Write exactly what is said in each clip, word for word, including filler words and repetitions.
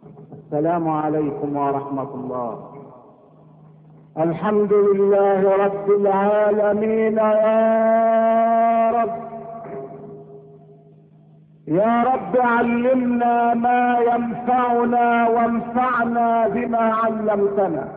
السلام عليكم ورحمة الله. الحمد لله رب العالمين. يا رب يا رب علمنا ما ينفعنا وانفعنا بما علمتنا.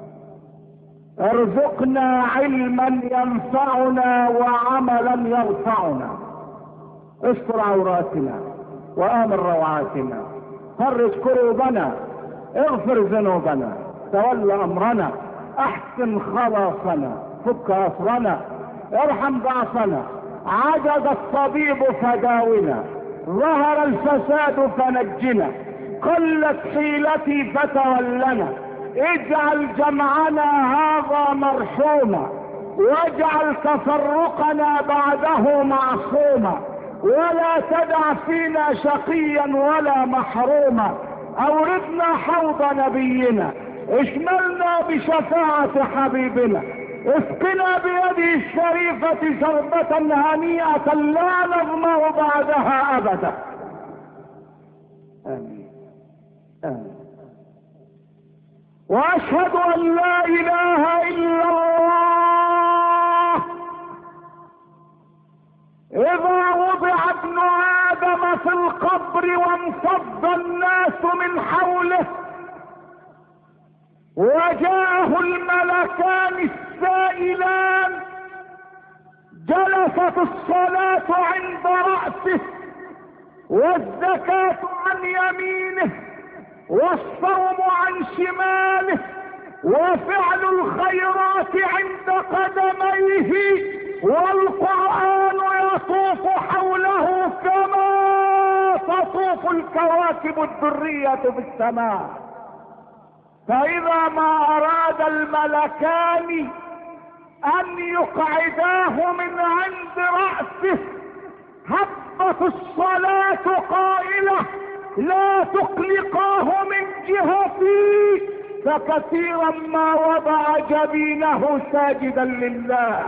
ارزقنا علما ينفعنا وعملا يرفعنا. استر عوراتنا وآمن روعاتنا. فرج كروبنا. اغفر ذنوبنا. تول امرنا. احسن خلاصنا. فك اسرنا. ارحم ضعفنا. عجز الطبيب فداونا. ظهر الفساد فنجنا. قلت حيلتي فتولنا. اجعل جمعنا هذا مرحوما واجعل تفرقنا بعده معصوما ولا تدع فينا شقيا ولا محروما. اوردنا حوض نبينا اشملنا بشفاعة حبيبنا. اسقنا بيده الشريفة شربة هنيئة لا نظمأ بعدها ابدا. امين امين. واشهد ان لا اله الا الله. اذا وضع ابن ادم في القبر وانفض الناس من حوله وجاءه الملكان السائلان جلست الصلاة عند رأسه والزكاة عن يمينه والصوم عن شماله وفعل الخيرات عند قدميه والقرآن يطوف حوله كما تطوف الكواكب الدرية في السماء. فإذا ما أراد الملكان أن يقعداه من عند رأسه هبت الصلاة قائلة لا تقلقاه من جهتي. فكثيرا ما وضع جبينه ساجدا لله.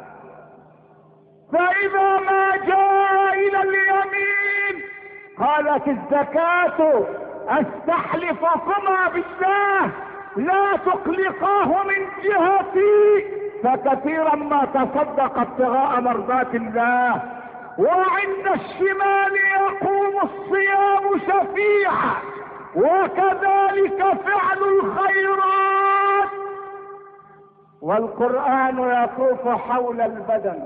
فإذا ما جاء إلى اليمين قالت الزكاة استحلفكما بالله لا تقلقاه من جهتي. فكثيرا ما تصدق ابتغاء مرضات الله. وعند الشمال يقوم الصيام شفيعا وكذلك فعل الخيرات. والقرآن يطوف حول البدن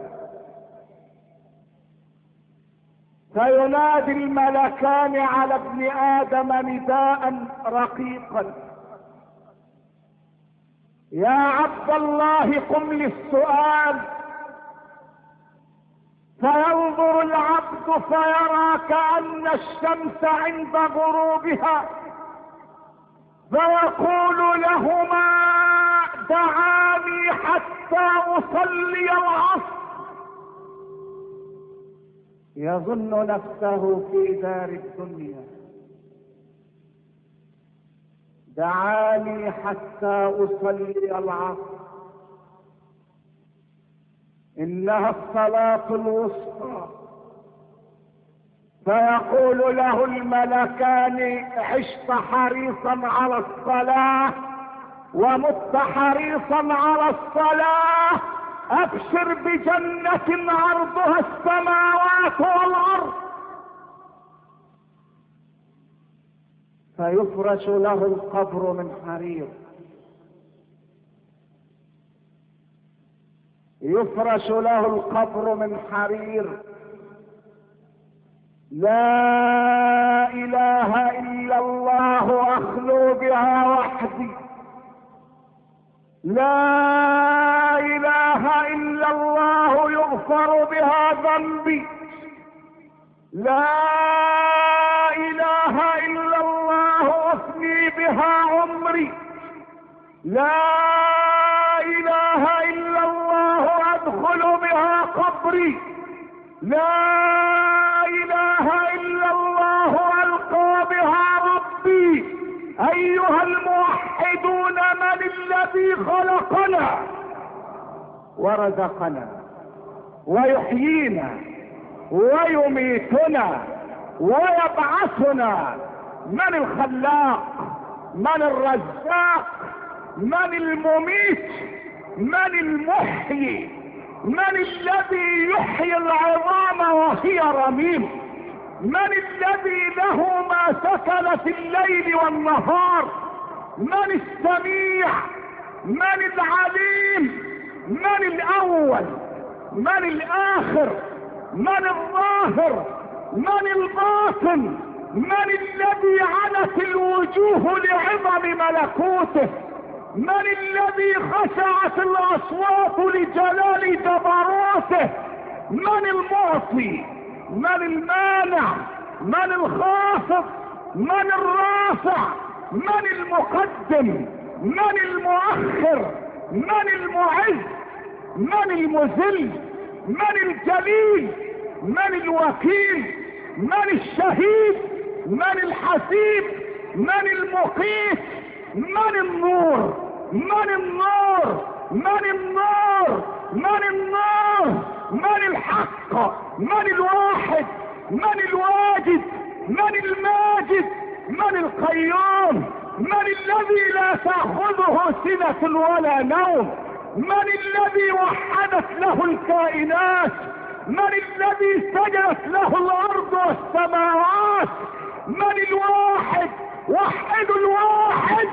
فينادي الملكان على ابن آدم نداء رقيقا يا عبد الله قم للسؤال. فينظر العبد فيرى كأن الشمس عند غروبها فيقول لهما دعاني حتى أصلي العصر. يظن نفسه في دار الدنيا. دعاني حتى أصلي العصر إنها الصلاة الوسطى. فيقول له الملكان عشت حريصا على الصلاة ومت حريصا على الصلاة. ابشر بجنة عرضها السماوات والارض. فيفرش له القبر من حرير. يفرش له القبر من حرير. لا اله الا الله اخلو بها وحدي. لا اله الا الله يغفر بها ذنبي. لا اله الا الله افني بها عمري. لا اله الا الله ادخل بها قبري. لا اله الا الله القى بها ربي. ايها الموحدون من الذي خلقنا ورزقنا ويحيينا ويميتنا ويبعثنا من الخلاق؟ من الرزاق؟ من المميت؟ من المحيي؟ من الذي يحيي العظام وهي رميم؟ من الذي له ما سكن في الليل والنهار؟ من السميع؟ من العليم؟ من الاول؟ من الاخر؟ من الظاهر؟ من الباطن؟ من الذي عنت الوجوه لعظم ملكوته؟ من الذي خشعت الاصوات لجلال جبروته؟ من المعطي؟ من المانع؟ من الخافض؟ من الرافع؟ من المقدم؟ من المؤخر؟ من المعز؟ من المذل؟ من الجليل؟ من الوكيل؟ من الشهيد؟ من الحسيب؟ من المقيت؟ من النور؟ من النور؟ من النور؟ من النور؟ من الحق؟ من الواحد؟ من الواجد؟ من الماجد؟ من القيوم؟ من الذي لا تأخذه سنة ولا نوم؟ من الذي وحدت له الكائنات؟ من الذي سجدت له الارض والسماوات؟ من الواحد؟ وحد الواحد.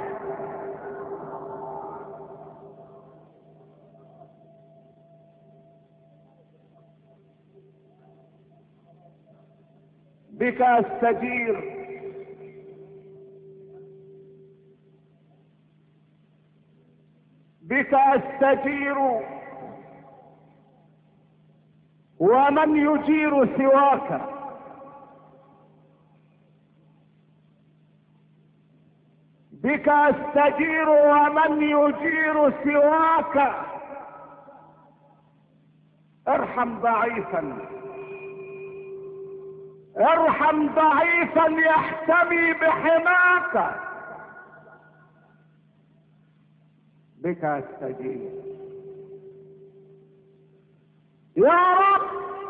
بك استجير، بك استجير، ومن يجير سواك؟ بك استجير ومن يجير سواك. ارحم ضعيفا، ارحم ضعيفا يحتمي بحماك. بك استجير يا رب،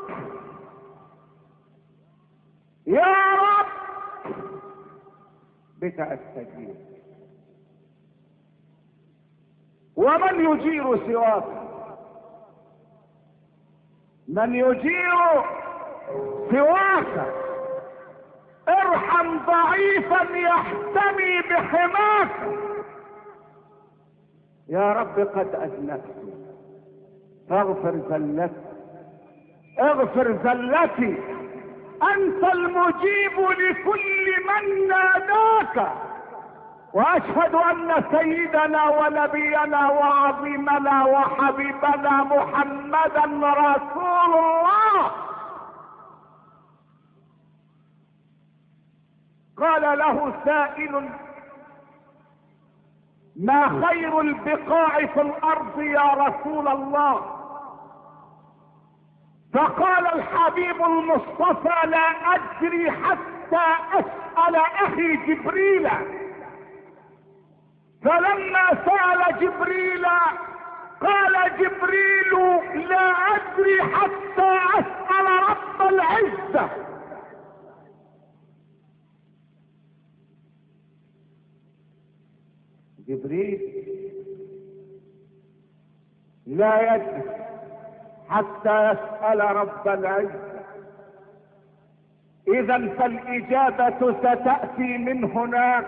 يا رب، بك استجير. ومن يجير سواك؟ من يجير سواك؟ ارحم ضعيفا يحتمي بحماك. يا رب قد اذنبت فاغفر زلتي، اغفر زلتي. انت المجيب لكل من ناداك. واشهد ان سيدنا ونبينا وعظيمنا وحبيبنا محمدا رسول الله. قال له سائل: ما خير البقاع في الارض يا رسول الله؟ فقال الحبيب المصطفى: لا ادري حتى اسأل اخي جبريل. فلما سأل جبريل قال جبريل: لا ادري حتى اسأل رب العزة. جبريل لا يدري حتى يسأل رب العزة. اذا فالاجابة ستأتي من هناك،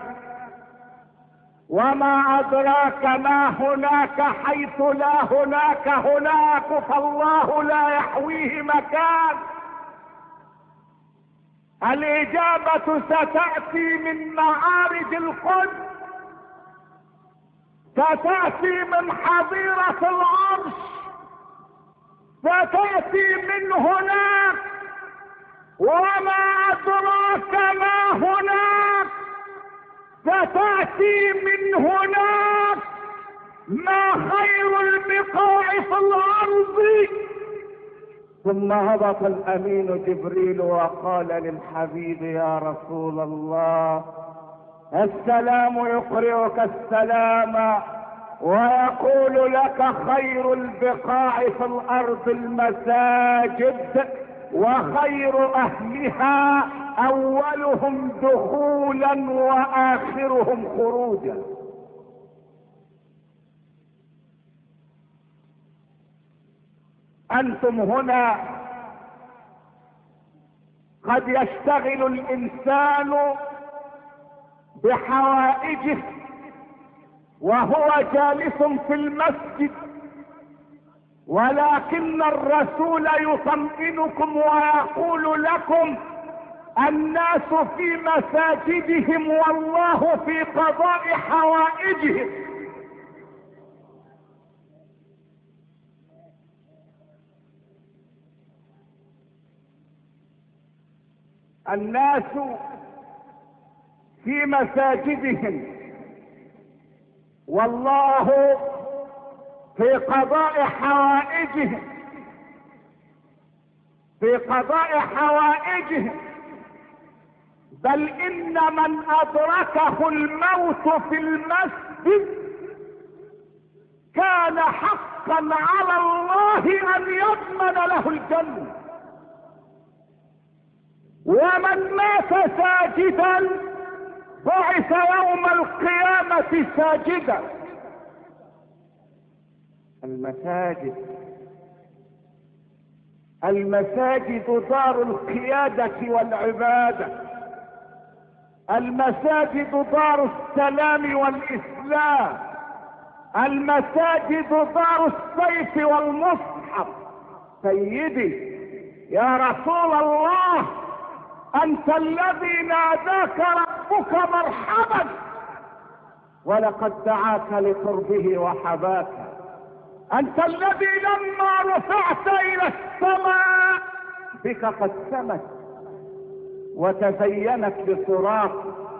وما ادراك ما هناك حيث لا هناك هناك، فالله لا يحويه مكان. الاجابة ستأتي من معارج القدس، ستأتي من حظيرة العرش، ستأتي من هناك. وما أدراك ما هناك، ستأتي من هناك. ما خير البقاع في الأرض. ثم هبط الأمين جبريل وقال للحبيب: يا رسول الله، السلام يقرئك السلام ويقول لك: خير البقاع في الارض المساجد. وخير اهلها اولهم دخولا واخرهم خروجا. انتم هنا قد يشتغل الانسان بحوائجه وهو جالس في المسجد، ولكن الرسول يطمئنكم ويقول لكم الناس في مساجدهم والله في قضاء حوائجهم. الناس في مساجدهم والله في قضاء حوائجهم، في قضاء حوائجهم، بل ان من ادركه الموت في المسجد كان حقا على الله ان يضمن له الجنة، ومن مات ساجدا بعث يوم القيامة ساجدا. المساجد المساجد دار القيادة والعبادة، المساجد دار السلام والإسلام، المساجد دار السيف والمصحف. سيدي يا رسول الله، أنت الذي ناداك ربك مرحبا، ولقد دعاك لقربه وحباك. أنت الذي لما رفعت إلى السماء بك قد سمت وتزينت بصراط.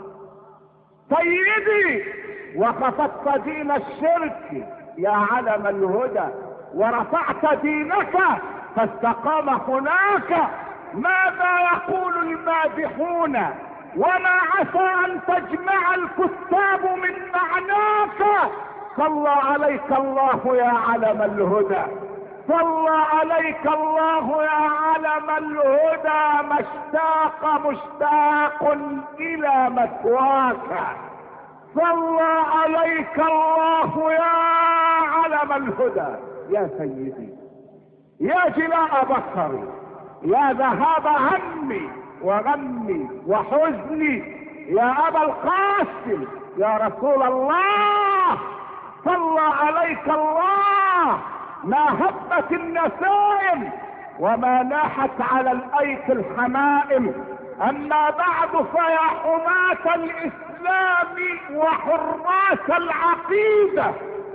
سيدي وخفضت دين الشرك يا علم الهدى، ورفعت دينك فاستقام هناك. ماذا يقول المادحون وما عسى ان تجمع الكتاب من معناك؟ صلى عليك الله يا علم الهدى، صلى عليك الله يا علم الهدى. ما اشتاق مشتاق الى مثواك، صلى عليك الله يا علم الهدى. يا سيدي يا جلاء بصري، يا ذهاب همي وغمي وحزني، يا ابا القاسم، يا رسول الله، صلى عليك الله. ما هبت النسائم وما ناحت على الايك الحمائم. اما بعد فيا حماة الاسلام وحراس العقيدة،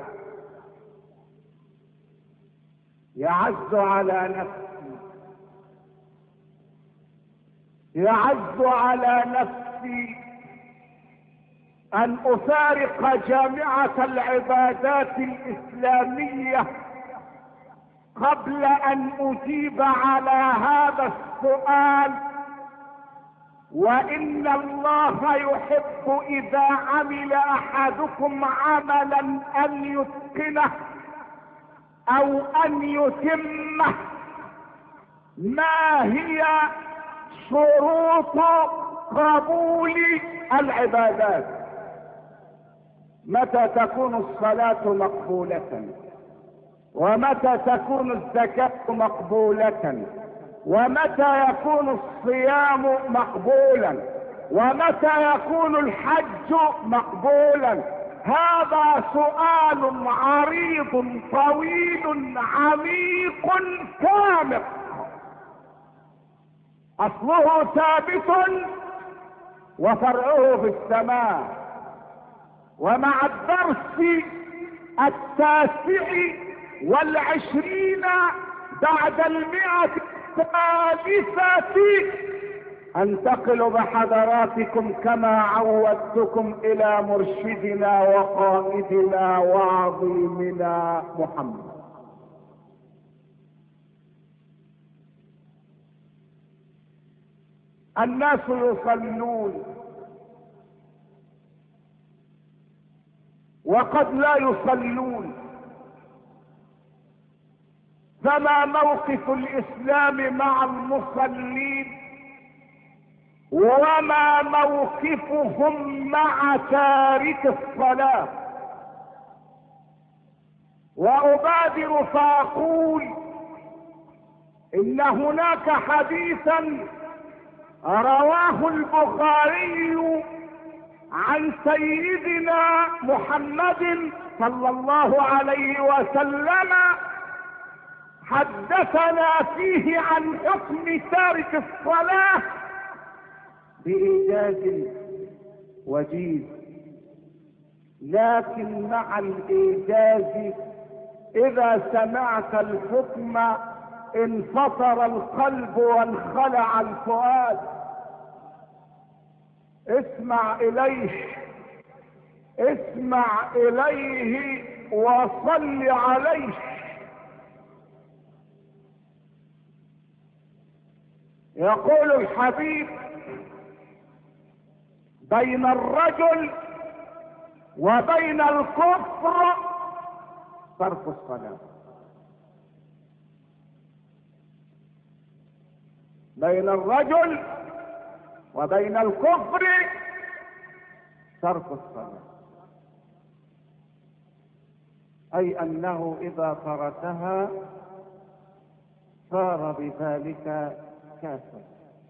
يعز على نفسي يعز على نفسي ان افارق جامعة العبادات الاسلامية قبل ان اجيب على هذا السؤال. وان الله يحب اذا عمل احدكم عملا ان يتقنه او ان يتمه. ما هي شروط قبول العبادات؟ متى تكون الصلاة مقبولة؟ ومتى تكون الزكاة مقبولة؟ ومتى يكون الصيام مقبولا؟ ومتى يكون الحج مقبولا؟ هذا سؤال عريض طويل عميق كامل، اصله ثابت وفرعه في السماء. ومع الدرس التاسع والعشرين بعد المئة الثالثة انتقل بحضراتكم كما عودتكم الى مرشدنا وقائدنا وعظيمنا محمد. الناس يصلون وقد لا يصلون، فما موقف الاسلام مع المصلين وما موقفهم مع تارك الصلاة؟ وأبادر فأقول إن هناك حديثا رواه البخاري عن سيدنا محمد صلى الله عليه وسلم حدثنا فيه عن حكم تارك الصلاة بإيجاز وجيز، لكن مع الإيجاز إذا سمعت الحكم انفطر القلب وانخلع الفؤاد. اسمع إليه، اسمع إليه وصل عليه. يقول الحبيب: بين الرجل وبين الكفر ترك الصلاة. بين الرجل وبين الكفر ترك الصلاة، أي أنه إذا تركها صار بذلك كافر.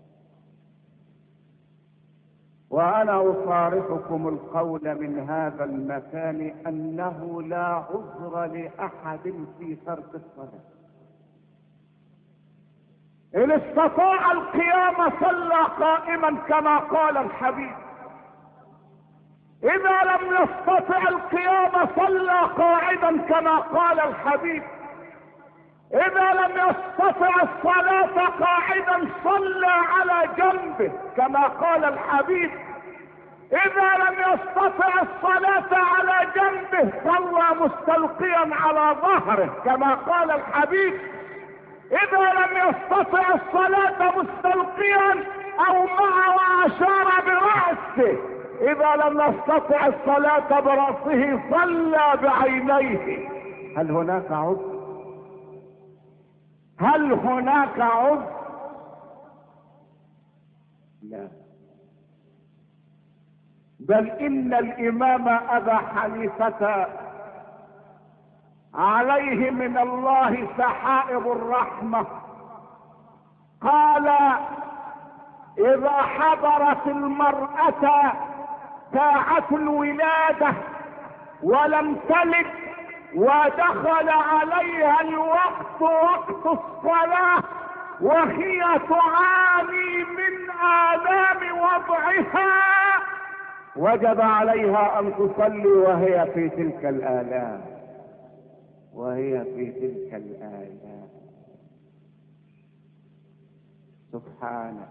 وأنا أصارحكم القول من هذا المكان أنه لا عذر لأحد في ترك الصلاة. إن استطاع القيام صلى قائما كما قال الحبيب، إذا لم يستطع القيام صلى قاعدا كما قال الحبيب، إذا لم يستطع الصلاة قاعدا صلى على جنبه كما قال الحبيب، إذا لم يستطع الصلاة على جنبه صلى مستلقيا على ظهره كما قال الحبيب، إذا لم يستطع الصلاة مستلقيا أو مع وأشار برأسه، إذا لم يستطع الصلاة برأسه صلى بعينيه. هل هناك عذر؟ هل هناك عذر؟ لا، بل إن الإمام أبا حنيفة عليه من الله سحائب الرحمة قال: إذا حضرت المرأة ساعة الولادة ولم تلد ودخل عليها الوقت وقت الصلاة وهي تعاني من آلام وضعها، وجب عليها أن تصلي وهي في تلك الآلام، وهي في تلك الآلام. سبحانك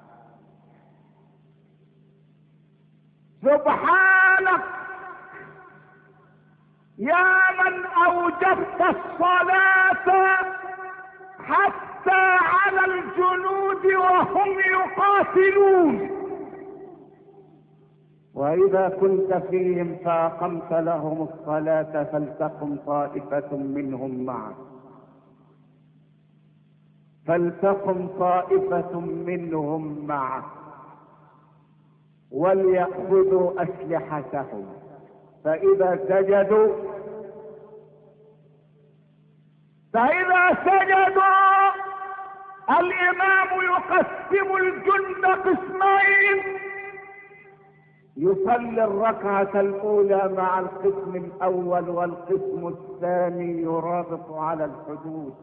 سبحانك يا من أوجبت الصلاة حتى على الجنود وهم يقاتلون، وإذا كنت فيهم فأقمت لهم الصلاة فلتقم طائفة منهم معك، فلتقم طائفة منهم معك وليأخذوا أسلحتهم، فإذا سجدوا فإذا سجدوا الإمام يقسم الجند قسمين، يصلي الركعة الأولى مع القسم الأول والقسم الثاني يرابط على الحدود،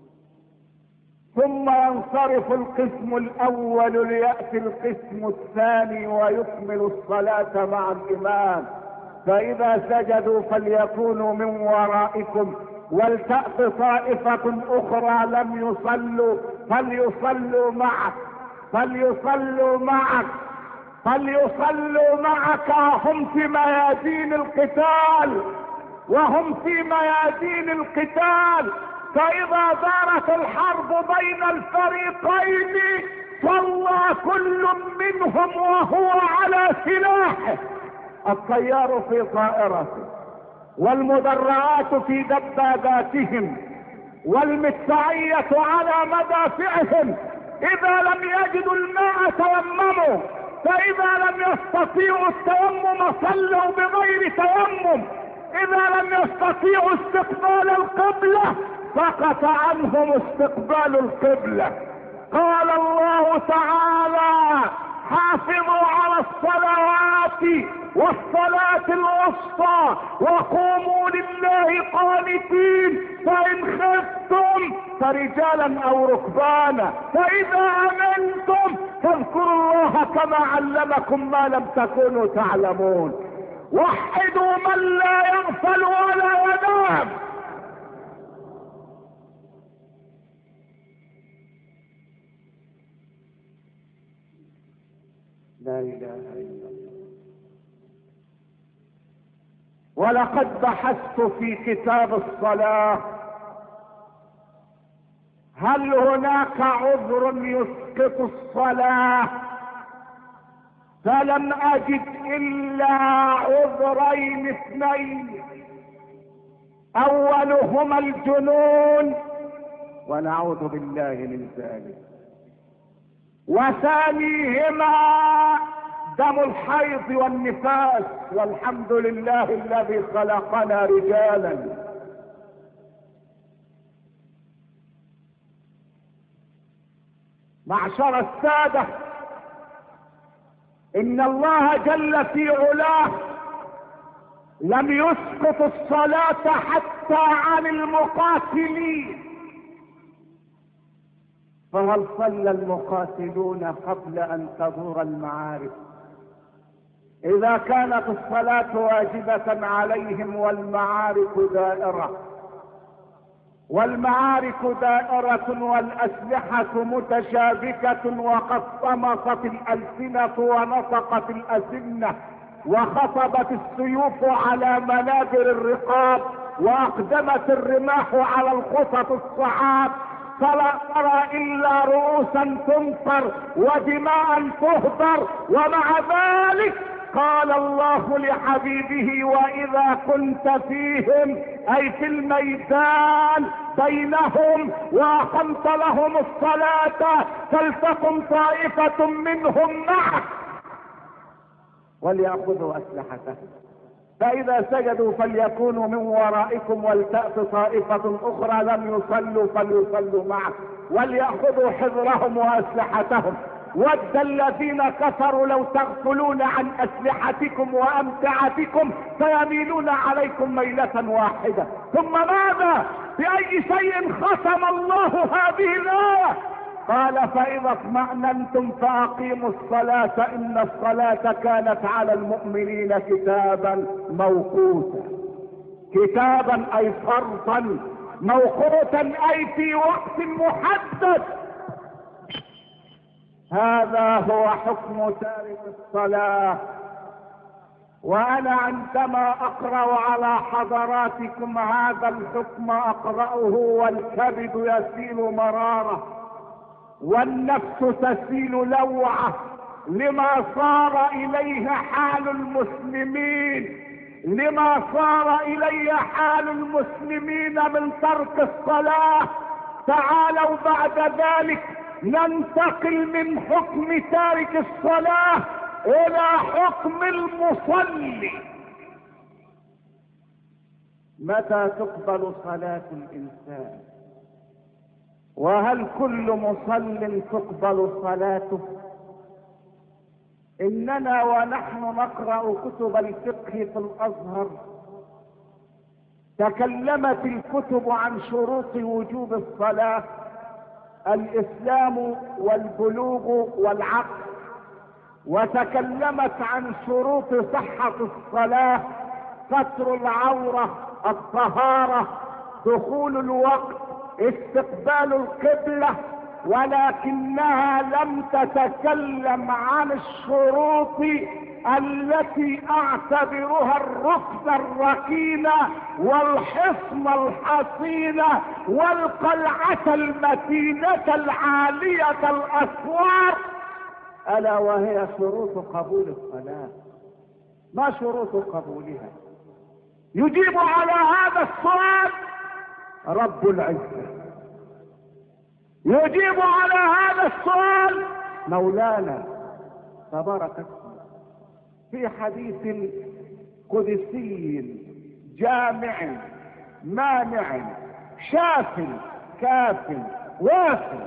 ثم ينصرف القسم الأول ليأتي القسم الثاني ويكمل الصلاة مع الإمام. فإذا سجدوا فليكونوا من ورائكم ولتأت طائفة أخرى لم يصلوا فليصلوا معك فليصلوا معك فليصلوا معك وهم في ميادين القتال وهم في ميادين القتال فإذا دارت الحرب بين الفريقين صلى كل منهم وهو على سلاحه، الطيار في طائرته والمدرعات في دباباتهم والمدفعية على مدافعهم اذا لم يجدوا الماء تيمموا، فاذا لم يستطيعوا التيمم صلوا بغير تيمم، اذا لم يستطيعوا استقبال القبلة سقط عنهم استقبال القبلة. قال الله تعالى: حافظوا على الصلوات والصلاة الوسطى وقوموا لله قانتين، فإن خفتم فرجالا أو ركبانا، فإذا أمنتم فاذكروا الله كما علمكم ما لم تكونوا تعلمون. وحدوا من لا يغفل ولا ينام. لا إله إلا الله. ولقد بحثت في كتاب الصلاة هل هناك عذر يسقط الصلاة، فلم أجد إلا عذرين اثنين، أولهما الجنون ونعوذ بالله من ذلك، وثانيهما دم الحيض والنفاس، والحمد لله الذي خلقنا رجالا. معشر السادة، ان الله جل في علاه لم يسقط الصلاة حتى عن المقاتلين، فهل صلى المقاتلون قبل ان تدور المعارك؟ اذا كانت الصلاة واجبة عليهم والمعارك دائرة، والمعارك دائرة والاسلحة متشابكة، وقد طمست الالسنة ونطقت الاسنة، وخطبت السيوف على منابر الرقاب، واقدمت الرماح على الخطط الصعاب، فلا ترى الا رؤوسا تنصر ودماء تهدر. ومع ذلك قال الله لحبيبه: واذا كنت فيهم اي في الميدان بينهم واقمت لهم الصلاة فلتقم طائفة منهم معك وليأخذوا اسلحتهم، فاذا سجدوا فليكونوا من ورائكم ولتأت طائفة اخرى لم يصلوا فليصلوا معك وليأخذوا حذرهم واسلحتهم. ود الذين كفروا لو تغفلون عن اسلحتكم وامتعتكم فيميلون عليكم ميلة واحدة. ثم ماذا؟ باي شيء ختم الله هذه الآية؟ قال: فاذا اطمأننتم فاقيموا الصلاة ان الصلاة كانت على المؤمنين كتابا موقوتا. كتابا اي فرضا، موقوتا اي في وقت محدد. هذا هو حكم تارك الصلاة. وانا عندما اقرأ على حضراتكم هذا الحكم اقرأه والكبد يسيل مرارة والنفس تسيل لوعة، لما صار اليه حال المسلمين، لما صار اليه حال المسلمين من ترك الصلاة. تعالوا بعد ذلك ننتقل من حكم تارك الصلاة الى حكم المصلي. متى تقبل صلاة الانسان؟ وهل كل مصل تقبل صلاته؟ اننا ونحن نقرأ كتب الفقه في الازهر تكلمت الكتب عن شروط وجوب الصلاة: الاسلام والبلوغ والعقل. وتكلمت عن شروط صحة الصلاة: ستر العورة، الطهارة، دخول الوقت، استقبال القبلة. ولكنها لم تتكلم عن الشروط التي اعتبرها الركن الركين والحصن الحصين والقلعة المتينة العالية الاسوار، الا وهي شروط قبول الصلاة. ما شروط قبولها؟ يجيب على هذا السؤال رب العزة. يجيب على هذا السؤال مولانا تبارك اسمه في حديث قدسي جامع مانع شاف كاف وافٍ.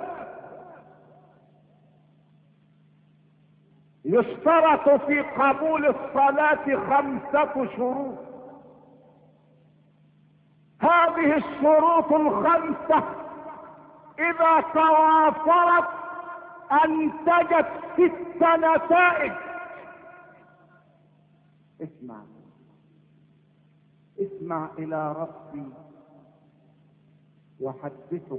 يشترط في قبول الصلاة خمسة شروط. هذه الشروط الخمسة إذا توافرت أنتجت ست نتائج. اسمع اسمع إلى ربي وحدثه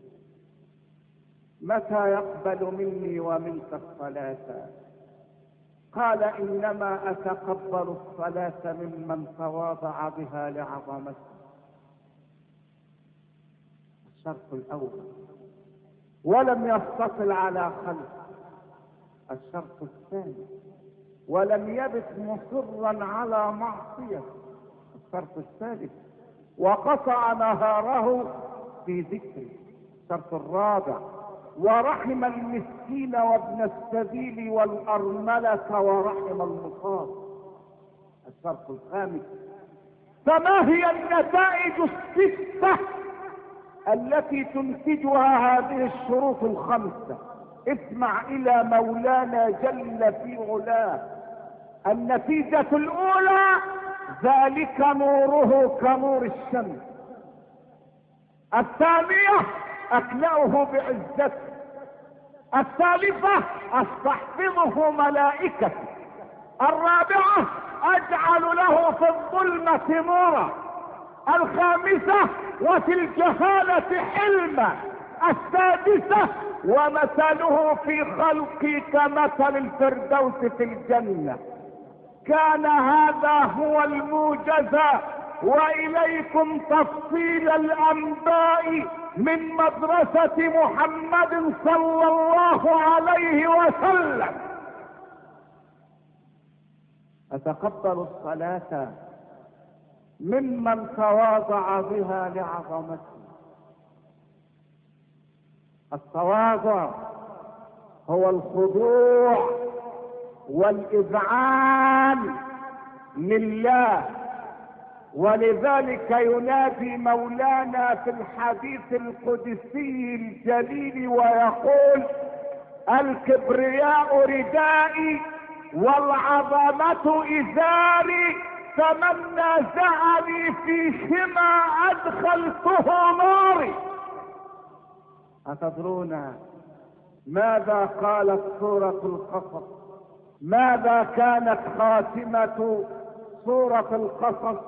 متى يقبل مني ومنك الصلاة. قال إنما أتقبل الصلاة ممن تواضع بها لعظمته. الشرط الأول ولم يستطل على خلق. الشرط الثاني ولم يبت مصرا على معصية. الشرط الثالث وقطع نهاره في ذكره. الشرط الرابع ورحم المسكين وابن السبيل والأرملة ورحم المصاب. الشرط الخامس فما هي النتائج الستة التي تنتجها هذه الشروط الخمسة؟ اسمع إلى مولانا جل في علاه. النتيجة الأولى ذلك نوره كنور الشمس. الثانية أكلأه بعزته. الثالثة أستحفظه ملائكته. الرابعة أجعل له في الظلمة نورا. الخامسة وفي الجهالة حلما. السادسة ومثله في خلقي كمثل الفردوس في الجنة. كان هذا هو الموجز وإليكم تفصيل الأنباء من مدرسة محمد صلى الله عليه وسلم. أتقبل الصلاة ممن تواضع بها لعظمته. التواضع هو الخضوع والإذعان لله. ولذلك ينادي مولانا في الحديث القدسي الجليل ويقول الكبرياء ردائي والعظمة إزاري فمن نازعني فيهما أدخلته ناري. أتدرون ماذا قالت سورة القصص؟ ماذا كانت خاتمة سورة القصص؟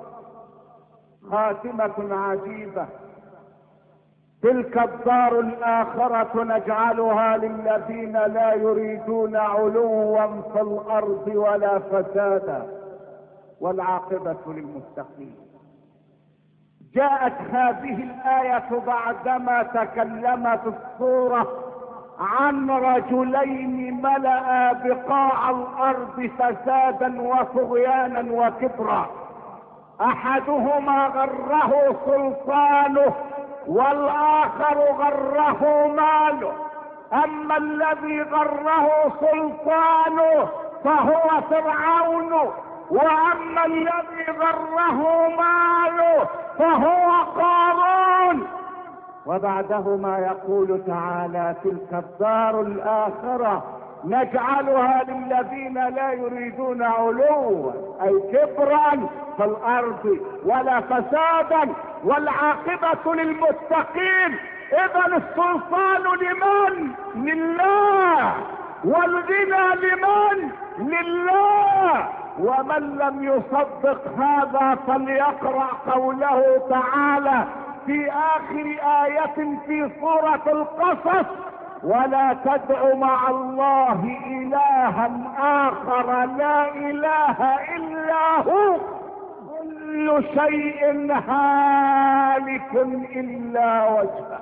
خاتمة عجيبة. تلك الدار الآخرة نجعلها للذين لا يريدون علوا في الأرض ولا فسادا والعاقبة للمتقين. جاءت هذه الآية بعدما تكلمت السورة عن رجلين ملأ بقاع الأرض فسادا وطغيانا وكبرا. أحدهما غره سلطانه والآخر غره ماله. أما الذي غره سلطانه فهو فرعون، وأما الذي غره ماله فهو قارون. وبعدهما يقول تعالى تلك الدار الآخرة نجعلها للذين لا يريدون علوا أي كبرا في الأرض ولا فسادا والعاقبة للمتقين. إذا السلطان لمن؟ لله. والغنى لمن؟ لله. ومن لم يصدق هذا فليقرأ قوله تعالى في آخر آية في سورة القصص ولا تدع مع الله إلها آخر لا إله إلا هو كل شيء هالك إلا وجهه.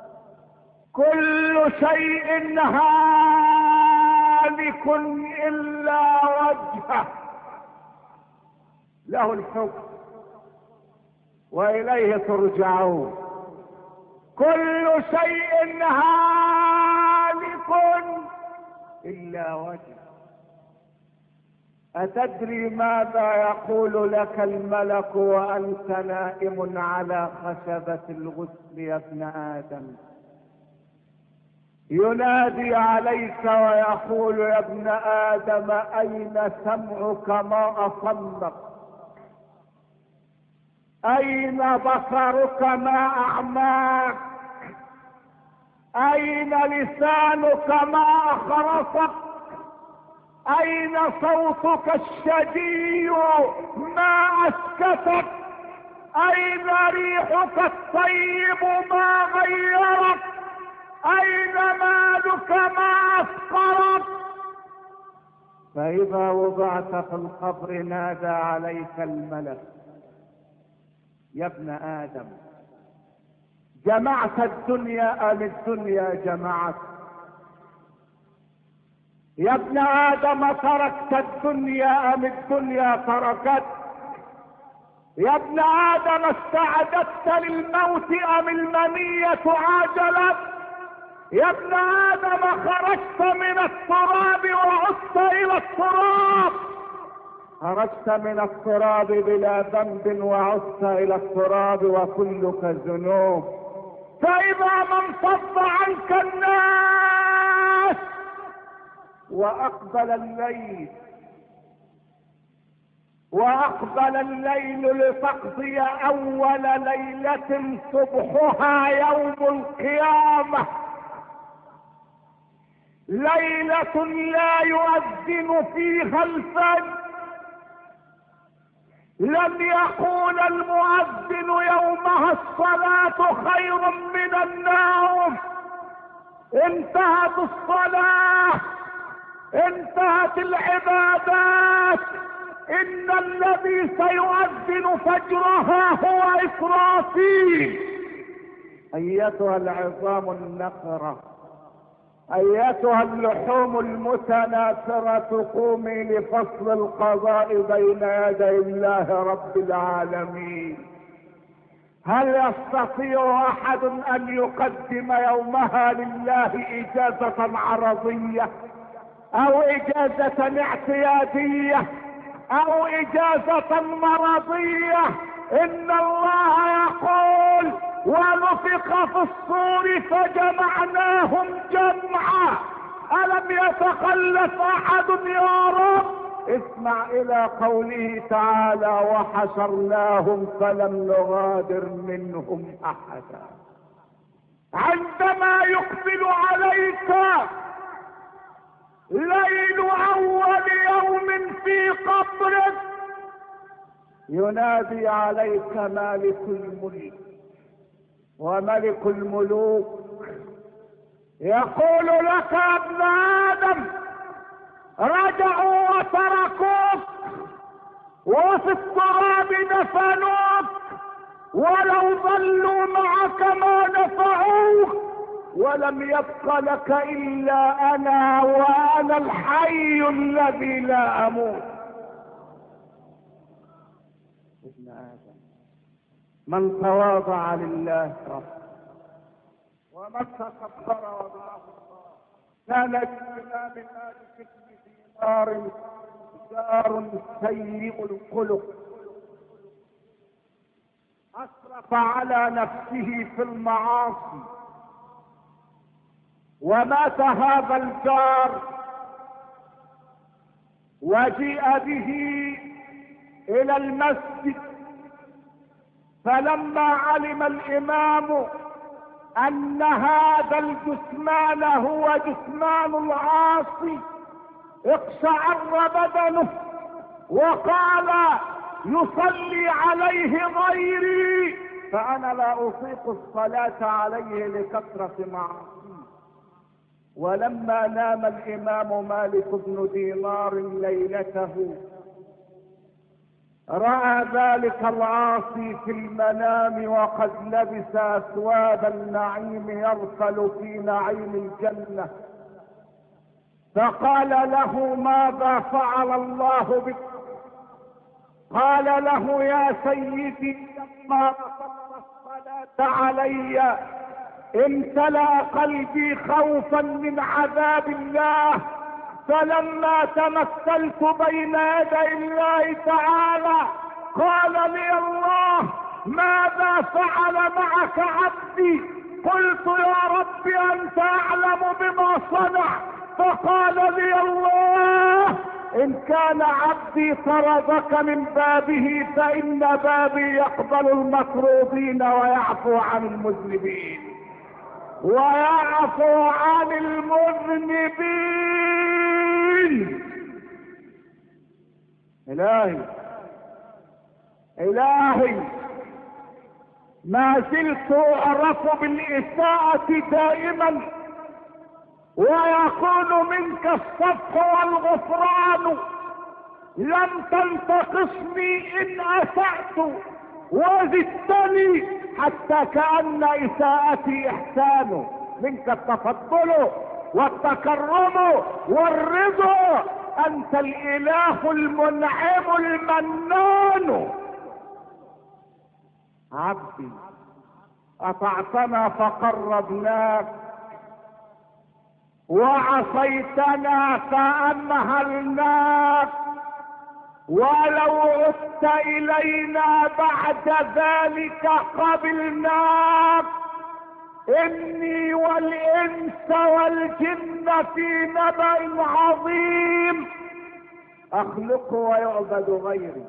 كل شيء هالك إلا وجهه له الحكم وإليه ترجعون. كل شيء هالك إلا وجهه. أتدري ماذا يقول لك الملك وأنت نائم على خشبة الغسل يا ابن آدم؟ ينادي عليك ويقول يا ابن آدم أين سمعك ما أصمك؟ أين بصرك ما أعماك؟ أين لسانك ما أخرسك؟ أين صوتك الشجي ما أسكتك؟ أين ريحك الطيب ما غيرك؟ أين مالك ما أفقرك؟ فإذا وضعت في القبر نادى عليك الملك يا ابن آدم جمعت الدنيا أم الدنيا جمعت؟ يا ابن آدم تركت الدنيا أم الدنيا تركت؟ يا ابن آدم استعددت للموت أم المنية عاجلت؟ يا ابن آدم خرجت من التراب وعدت إلى التراب. خرجت من التراب بلا ذنب وعدت إلى التراب وكلك ذنوب. فإذا ما انفض عنك الناس وأقبل الليل وأقبل الليل لتقضي أول ليلة صبحها يوم القيامة، ليلة لا يؤذن فيها الفجر، لم يقول المؤذن يومها الصلاة خير من النوم. انتهت الصلاة، انتهت العبادات، ان الذي سيؤذن فجرها هو إسرافيل. ايتها العظام النخرة، ايتها اللحوم المتناثرة، قومي لفصل القضاء بين يدي الله رب العالمين. هل يستطيع احد ان يقدم يومها لله اجازة عرضية او اجازة اعتيادية او اجازة مرضية؟ ان الله يقول ونفخ في الصور فجمعناهم جمعا. الم يتخلف احد يا رب؟ اسمع الى قوله تعالى وحشرناهم فلم نغادر منهم احدا. عندما يقبل عليك ليل اول يوم في قبرك ينادي عليك مالك الملك وملك الملوك، يقول لك يا ابن آدم رجعوا وتركوك وفي التراب دفنوك، ولو ظلوا معك ما نفعوك، ولم يبق لك إلا أنا وأنا الحي الذي لا أموت. ابن آدم من تواضع لله رب ومن تكبر وضعه الله كان جئنا من آل كتب دينار جار سيء الخلق أسرف على نفسه في المعاصي، ومات هذا الجار وجيء به إلى المسجد، فلما علم الإمام أن هذا الجثمان هو جثمان العاصي اقشعر بدنه وقال يصلي عليه غيري فأنا لا أطيق الصلاة عليه لكثرة معاصيه. ولما نام الإمام مالك بن دينار ليلته رأى ذلك العاصي في المنام وقد لبس أثواب النعيم يرفل في نعيم الجنة، فقال له ماذا فعل الله بك؟ قال له يا سيدي لما رفضت الصلاة علي امتلأ قلبي خوفا من عذاب الله، فلما تمثلت بين يدي الله تعالى قال لي الله: ماذا فعل معك عبدي؟ قلت: يا رب انت اعلم بما صنع. فقال لي الله: ان كان عبدي طردك من بابه فان بابي يقبل المطرودين ويعفو عن المذنبين ويعفو عن المذنبين. الهي الهي ما زلت اعرف بالاساءة دائما، ويكون منك الصفح والغفران. لم تنتقصني ان اسأت وزدتني حتى كأن اساءتي احسان. منك التفضل والتكرم والرضا، انت الاله المنعم المنان. عبدي اطعتنا فقربناك، وعصيتنا فامهلناك، ولو عدت الينا بعد ذلك قبلناك. اني والانس والجن في نبأ عظيم، اخلق ويعبد غيري،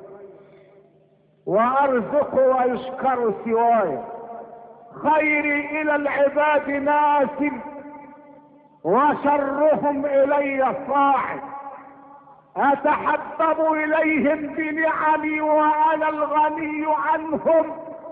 وارزق ويشكر سواي. خيري الى العباد ناس، وشرهم الي صاعد. اتحبب اليهم بنعمي وانا الغني عنهم،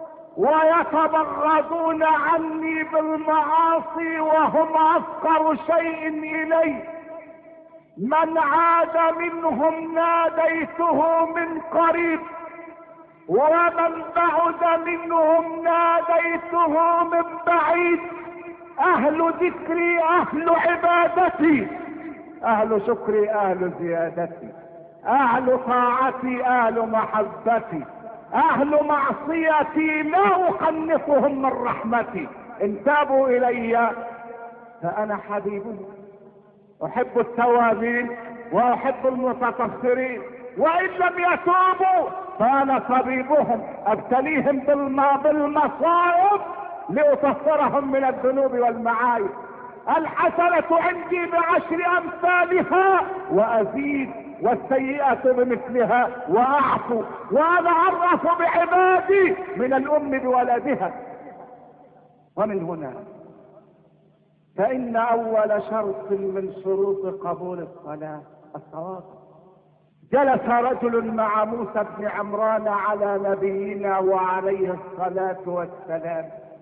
ويتبغضون عني بالمعاصي وهم افقر شيء الي. من عاد منهم ناديته من قريب، ومن بعد منهم ناديته من بعيد. اهل ذكري اهل عبادتي، اهل شكري اهل زيادتي، اهل طاعتي اهل محبتي، اهل معصيتي لا اخنفهم من رحمتي. ان تابوا الي فانا حبيبهم، احب التوابين واحب المتطهرين، وان لم يتوبوا فانا طبيبهم، ابتليهم بالمصائب لأطهرهم من الذنوب والمعايب. الحسنة عندي بعشر امثالها وازيد، والسيئة بمثلها واعفو، وانا اعرف بعبادي من الام بولدها. ومن هنا فان اول شرط من شروط قبول الصلاة الصواب. جلس رجل مع موسى بن عمران على نبينا وعليه الصلاة والسلام،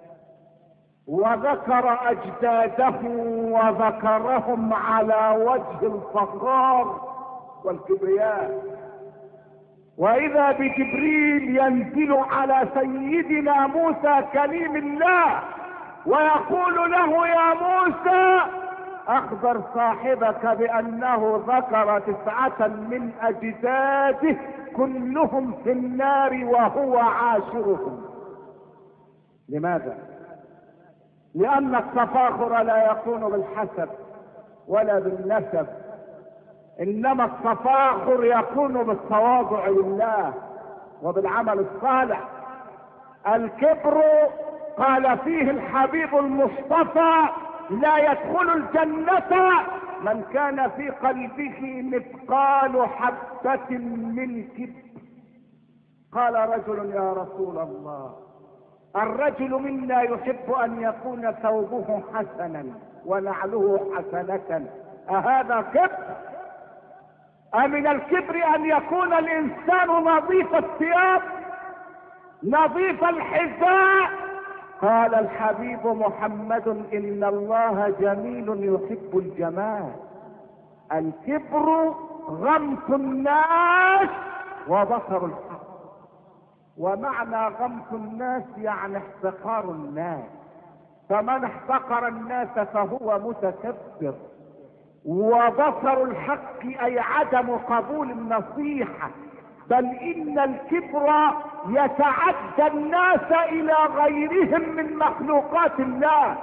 وذكر اجداده وذكرهم على وجه الفخار والكبرياء. واذا بجبريل ينزل على سيدنا موسى كليم الله ويقول له: يا موسى اخبر صاحبك بانه ذكر تسعة من اجداده كلهم في النار وهو عاشرهم. لماذا؟ لان التفاخر لا يكون بالحسب ولا بالنسب، انما التفاخر يكون بالتواضع لله وبالعمل الصالح. الكبر قال فيه الحبيب المصطفى: لا يدخل الجنة من كان في قلبه مثقال حبة من كبر. قال رجل: يا رسول الله، الرجل منا يحب ان يكون ثوبه حسنا ونعله حسنة، اهذا كبر؟ امن الكبر ان يكون الانسان نظيف الثياب نظيف الحذاء؟ قال الحبيب محمد: ان الله جميل يحب الجمال. الكبر غمط الناس وبصر الحق. ومعنى غمط الناس يعني احتقار الناس، فمن احتقر الناس فهو متكبر. وبصر الحق اي عدم قبول النصيحة، بل ان الكبر يتعدى الناس الى غيرهم من مخلوقات الله.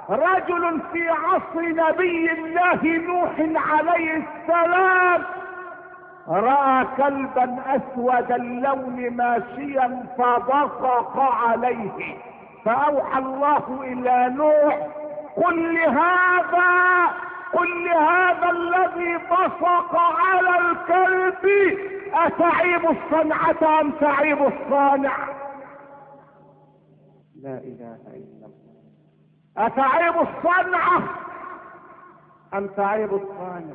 رجل في عصر نبي الله نوح عليه السلام رأى كلبا اسود اللون ماشيا فبصق عليه، فاوحى الله الى نوح قل لهذا قل لهذا الذي بصق على الكلب اتعيب الصنعة ام تعيب الصانع؟ لا اله الا الله. اتعيب الصنعة ام تعيب الصانع؟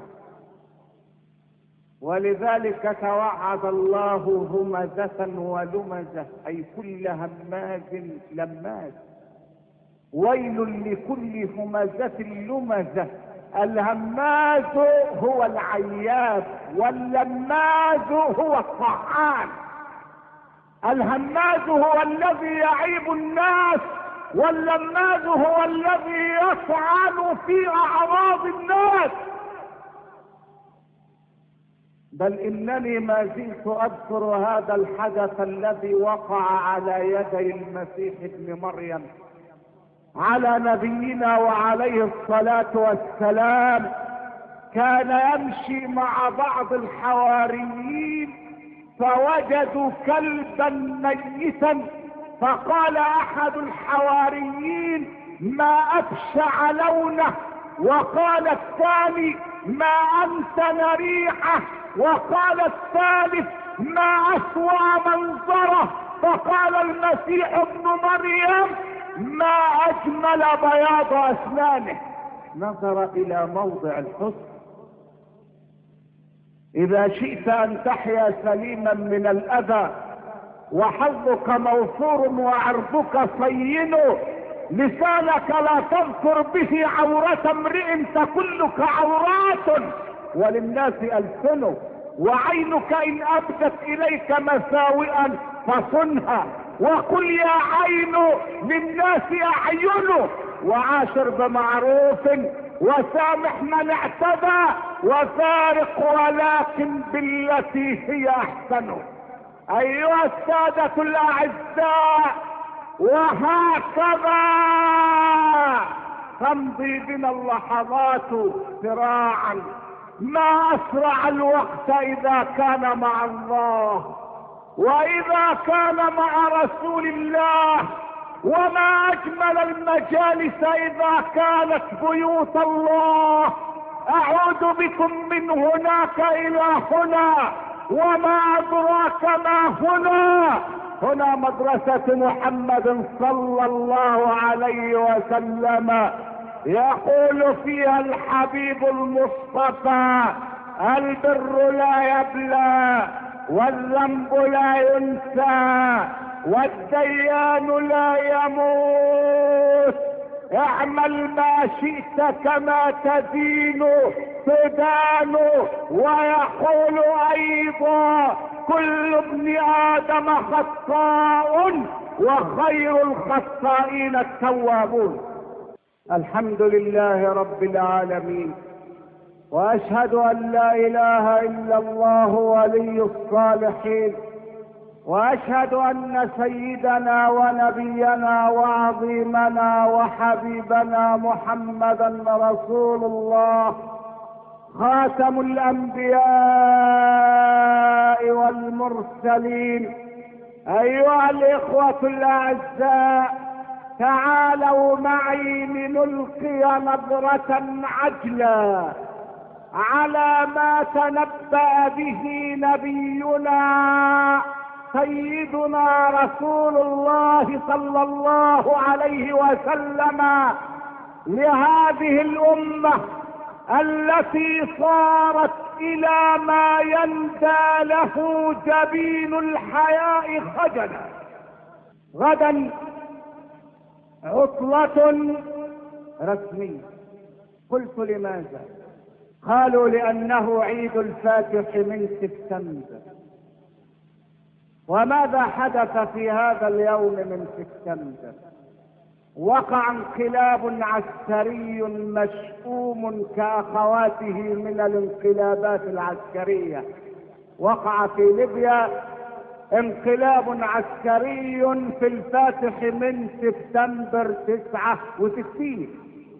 ولذلك توعد الله همزة ولمزة، اي كل هماز لماز. ويل لكل همزة لمزة. الهماز هو العياب واللماز هو الطعان. الهماز هو الذي يعيب الناس، واللماز هو الذي يطعن في اعراض الناس. بل انني ما زلت اذكر هذا الحدث الذي وقع على يدي المسيح ابن مريم على نبينا وعليه الصلاة والسلام. كان يمشي مع بعض الحواريين فوجدوا كلبا ميتا، فقال احد الحواريين ما ابشع لونه، وقال الثاني ما امتن ريحه، وقال الثالث ما اسوأ منظره. فقال المسيح ابن مريم ما اجمل بياض اسنانه. نظر الى موضع الحسن. اذا شئت ان تحيا سليما من الاذى وحظك موفور وعرضك صين، لسانك لا تذكر به عورة امرئ تكلك عورات وللناس ألسن، وعينك ان ابدت اليك مساوئا فصنها، وقل يا عين للناس اعين، وعاشر بمعروف وسامح من اعتدى، وفارق ولكن بالتي هي احسن. ايها السادة الاعزاء، وهكذا تمضي بنا اللحظات سراعا. ما اسرع الوقت اذا كان مع الله واذا كان مع رسول الله، وما اجمل المجالس اذا كانت بيوت الله. اعود بكم من هناك الى هنا، وما ادراك ما هنا. هنا مدرسة محمد صلى الله عليه وسلم، يقول فيها الحبيب المصطفى البر لا يبلى والذنب لا ينسى والديان لا يموت. اعمل ما شئت كما تدين تدان. ويقول ايضا كل ابن ادم خطاء وخير الخطائين التوابون. الحمد لله رب العالمين، واشهد ان لا اله الا الله ولي الصالحين، واشهد ان سيدنا ونبينا وعظيمنا وحبيبنا محمدا رسول الله، خاتم الانبياء والمرسلين. ايها الاخوة الاعزاء، تعالوا معي لنلقي نظرة عجلة على ما تنبأ به نبينا سيدنا رسول الله صلى الله عليه وسلم لهذه الأمة التي صارت إلى ما يندى له جبين الحياء خجلا. غدا عطلة رسمية. قلت لماذا؟ قالوا لأنه عيد الفاتح من سبتمبر. وماذا حدث في هذا اليوم من سبتمبر؟ وقع انقلاب عسكري مشؤوم كأخواته من الانقلابات العسكرية. وقع في ليبيا انقلاب عسكري في الفاتح من سبتمبر تسعة وستين.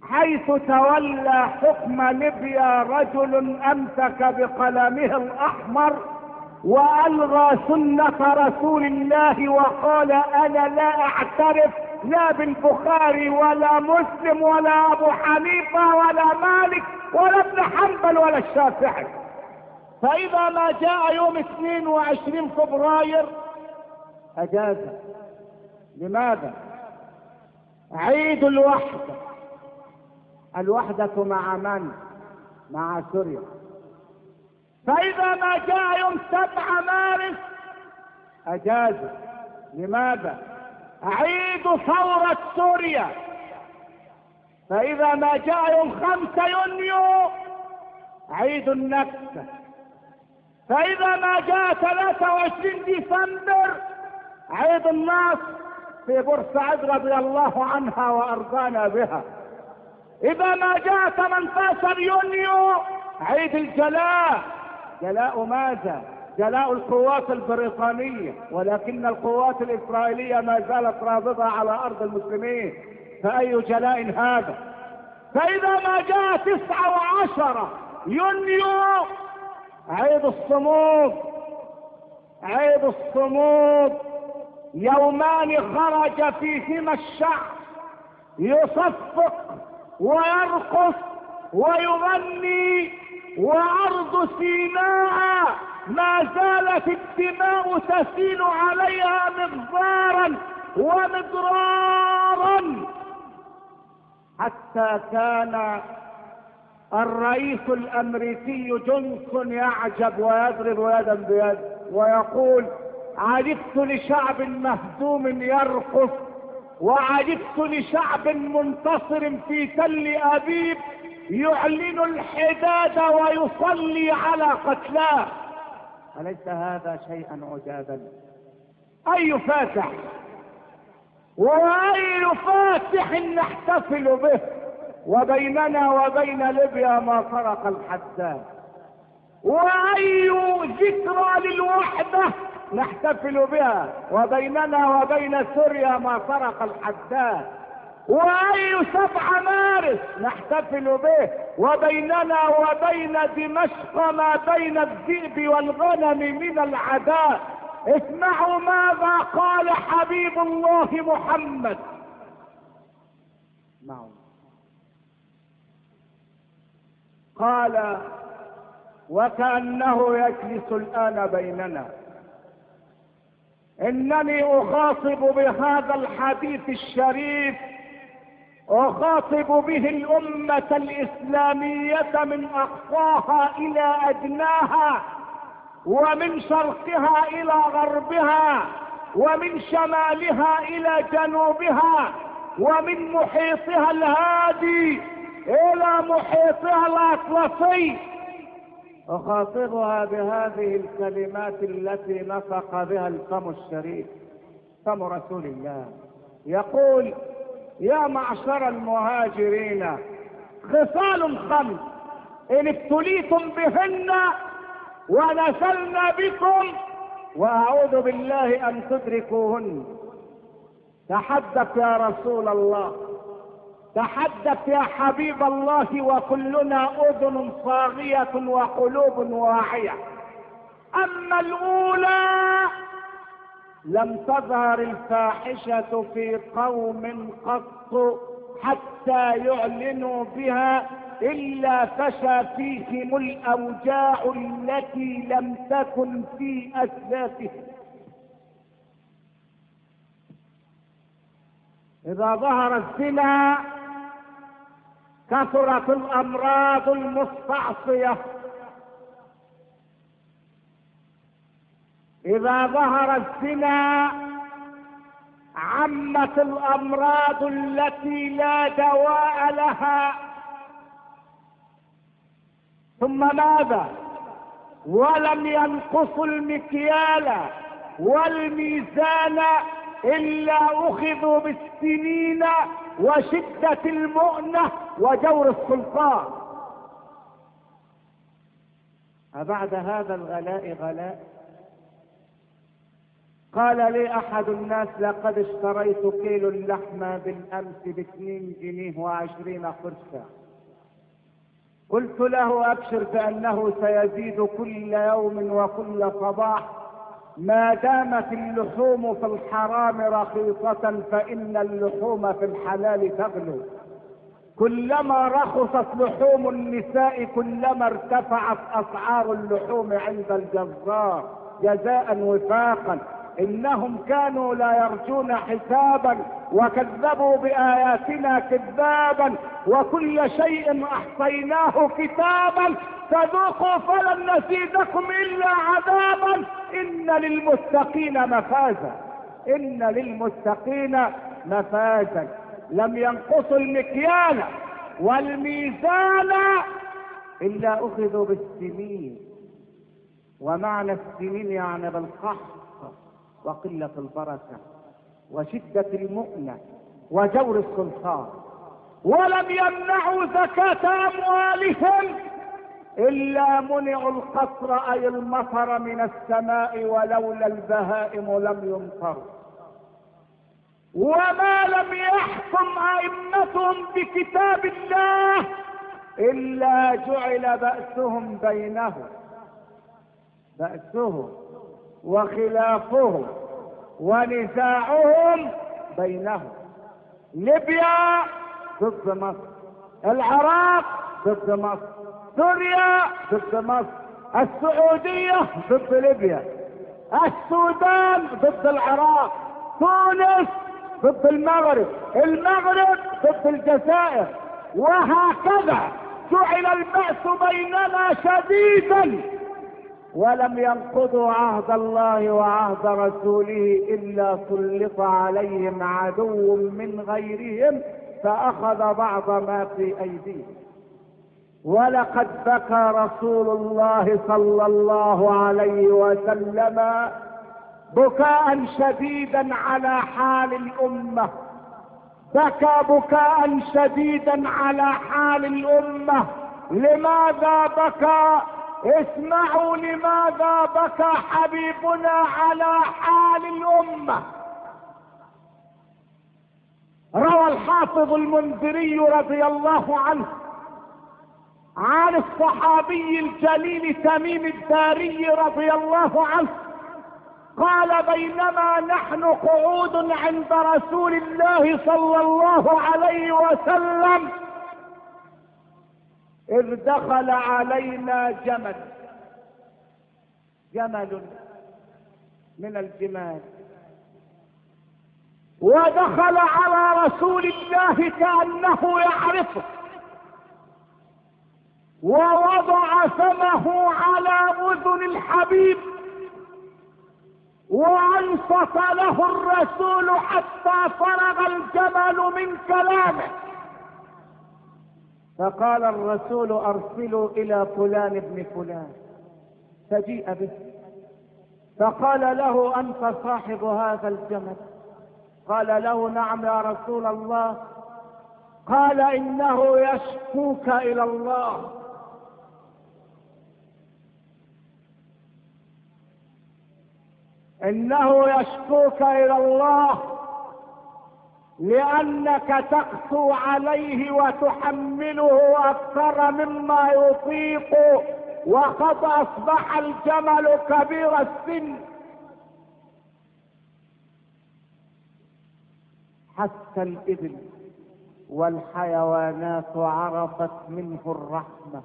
حيث تولى حكم ليبيا رجل امسك بقلمه الاحمر والغى سنة رسول الله وقال انا لا اعترف لا بالبخاري ولا مسلم ولا ابو حنيفة ولا مالك ولا ابن حنبل ولا الشافعي. فاذا ما جاء يوم اثنين وعشرين فبراير اجاز. لماذا؟ عيد الوحدة. الوحدة مع من؟ مع سوريا. فاذا ما جاء يوم سبعة مارس اجاز. لماذا؟ عيد ثورة سوريا. فاذا ما جاء يوم خمسة يونيو عيد النكسة. فاذا ما جاء ثلاثة وعشرين ديسمبر عيد النصر في بورسعيد رضي الله عنها وارضانا بها. اذا ما جاء ثمانية عشر يونيو عيد الجلاء. جلاء ماذا؟ جلاء القوات البريطانية، ولكن القوات الاسرائيلية ما زالت رابضة على ارض المسلمين، فاي جلاء هذا؟ فاذا ما جاء تسعة وعشرة يونيو عيد الصمود. عيد الصمود يومان خرج فيهما الشعب يصفق ويرقص ويغني، وارض سيناء ما زالت الدماء تسيل عليها مغفارا ومضرارا، حتى كان الرئيس الامريكي جونسون يعجب ويضرب يدا بيد ويقول عجبت لشعب مهزوم يرقص، وعجبت لشعب منتصر في تل ابيب يعلن الحداد ويصلي على قتلاه. أليس هذا شيئا عجابا؟ اي فاتح واي فاتح نحتفل به، وبيننا وبين ليبيا ما فرق الحداد، واي ذكرى للوحدة نحتفل بها، وبيننا وبين سوريا ما فرق الحداد، واي سبعة مارس نحتفل به، وبيننا وبين دمشق ما بين الذئب والغنم من العداء. اسمعوا ماذا قال حبيب الله محمد. اسمعوا. قال وكأنه يجلس الآن بيننا: إنني أخاطب بهذا الحديث الشريف، أخاطب به الأمة الإسلامية من أقصاها إلى أدناها، ومن شرقها إلى غربها، ومن شمالها إلى جنوبها، ومن محيطها الهادي إلى محيطها الأطلسي. أخاطبها بهذه الكلمات التي نطق بها الفم الشريف، فم رسول الله، يقول: يا معشر المهاجرين، خصال خمس إن ابتليتم بهن ونزلنا بكم وأعوذ بالله أن تدركوهن. تحدث يا رسول الله، تحدث يا حبيب الله، وكلنا أذن صاغية وقلوب واعية. أما الأولى لم تظهر الفاحشة في قوم قط حتى يعلنوا بها إلا فشى فيهم الأوجاع التي لم تكن في أسلافهم. إذا ظهر الزنا كثرت الأمراض المستعصية، إذا ظهر الزنا عمت الأمراض التي لا دواء لها. ثم ماذا؟ ولم ينقصوا المكيال والميزان إلا أخذوا بالسنين وشدة المؤنة وجور السلطان. أبعد هذا الغلاء غلاء؟ قال لي احد الناس لقد اشتريت كيلو اللحمة بالامس باثنين جنيه وعشرين قرشا. قلت له ابشر بانه سيزيد كل يوم وكل صباح، ما دامت اللحوم في الحرام رخيصة فان اللحوم في الحلال تغلو. كلما رخصت لحوم النساء كلما ارتفعت اسعار اللحوم عند الجزار جزاء وفاقا. انهم كانوا لا يرجون حسابا وكذبوا باياتنا كذابا، وكل شيء احصيناه كتابا، فذوقوا فلن نزيدكم الا عذابا. ان للمتقين مفازا، ان للمتقين مفازا. لم ينقصوا المكيال والميزان الا اخذوا بالسنين، ومعنى السنين يعني بالقحط وقلة البركة وشدة المؤنة وجور السلطان. ولم يمنعوا زكاة اموالهم الا منعوا القطر اي المطر من السماء، ولولا البهائم لم يمطروا. وما لم يحكم ائمتهم بكتاب الله الا جعل بأسهم بينهم، بأسهم وخلافهم ونزاعهم بينهم. ليبيا ضد مصر، العراق ضد مصر، سوريا ضد مصر، السعودية ضد ليبيا، السودان ضد العراق، تونس ضد المغرب، المغرب ضد الجزائر، وهكذا جعل البأس بيننا شديدا. ولم ينقضوا عهد الله وعهد رسوله الا سلط عليهم عدو من غيرهم فاخذ بعض ما في ايديهم. ولقد بكى رسول الله صلى الله عليه وسلم بكاء شديدا على حال الامه، بكى بكاء شديدا على حال الامه. لماذا بكى؟ اسمعوا لماذا بكى حبيبنا على حال الامه. روى الحافظ المنذري رضي الله عنه عن الصحابي الجليل تميم الداري رضي الله عنه قال: بينما نحن قعود عند رسول الله صلى الله عليه وسلم إذ دخل علينا جمل، جمل من الجمال، ودخل على رسول الله كأنه يعرفه، ووضع فمه على أذن الحبيب، وأنصت له الرسول حتى فرغ الجمل من كلامه. فقال الرسول: ارسلوا الى فلان ابن فلان، فجيء به. فقال له: انت صاحب هذا الجمل؟ قال له: نعم يا رسول الله. قال: انه يشكوك الى الله. انه يشكوك الى الله لأنك تقسو عليه وتحمله أكثر مما يطيق، وقد أصبح الجمل كبير السن. حتى الإبل والحيوانات عرفت منه الرحمة،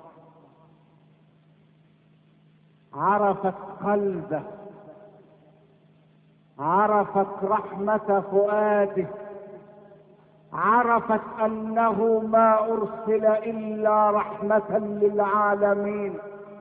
عرفت قلبه، عرفت رحمة فؤاده، عرفت انه ما ارسل الا رحمة للعالمين،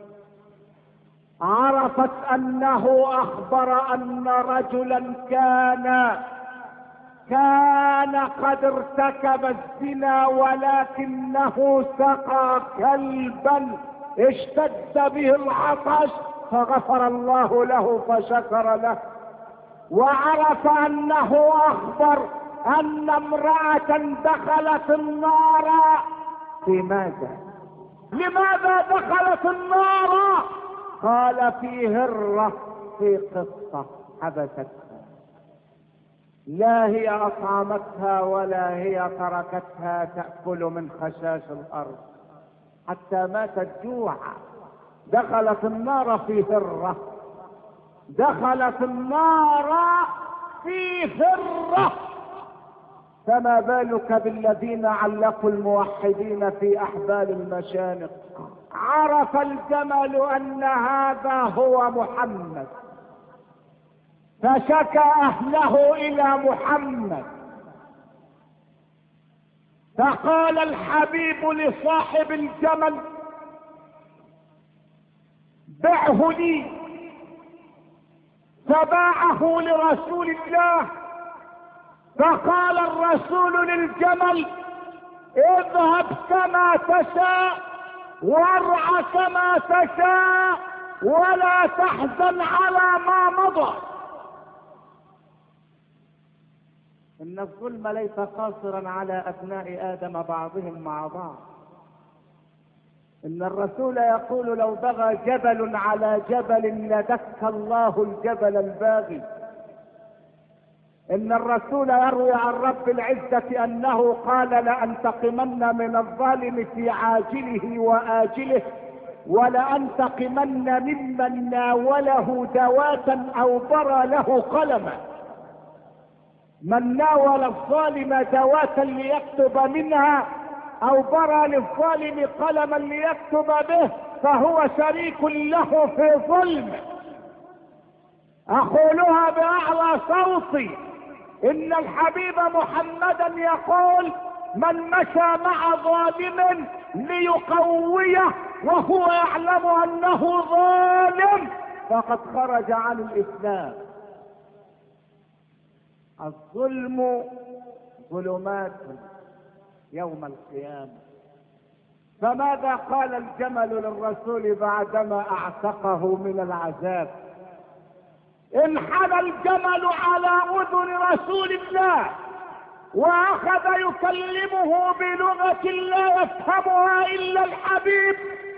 عرفت انه اخبر ان رجلا كان كان قد ارتكب الزنا ولكنه سقى كلبا اشتد به العطش فغفر الله له فشكر له. وعرف انه اخبر ان امرأة دخلت النار. في ماذا؟ لماذا دخلت النار؟ قال: في هرة، في قصة حبستها. لا هي أطعمتها ولا هي تركتها تأكل من خشاش الأرض حتى ماتت جوعا. دخلت النار في هرة، دخلت النار في هرة، فما بالك بالذين علقوا الموحدين في أحبال المشانق. عرف الجمل أن هذا هو محمد، فشكى أهله إلى محمد، فقال الحبيب لصاحب الجمل: بعه لي. فباعه لرسول الله. فقال الرسول للجمل: اذهب كما تشاء وارع كما تشاء ولا تحزن على ما مضى. ان الظلم ليس قاصرا على ابناء ادم بعضهم مع بعض. ان الرسول يقول: لو بغى جبل على جبل لدك الله الجبل الباغي. ان الرسول يروي عن رب العزة انه قال: لانتقمن من الظالم في عاجله واجله ولانتقمن ممن ناوله دواة او برى له قلما. من ناول الظالم دواة ليكتب منها او برى للظالم قلما ليكتب به فهو شريك له في ظلم. اقولها باعلى صوتي: ان الحبيب محمدا يقول: من مشى مع ظالم ليقويه وهو يعلم انه ظالم فقد خرج عن الاسلام. الظلم ظلمات يوم القيامة. فماذا قال الجمل للرسول بعدما اعتقه من العذاب؟ انحنى الجمل على اذن رسول الله واخذ يكلمه بلغة لا يفهمها الا الحبيب،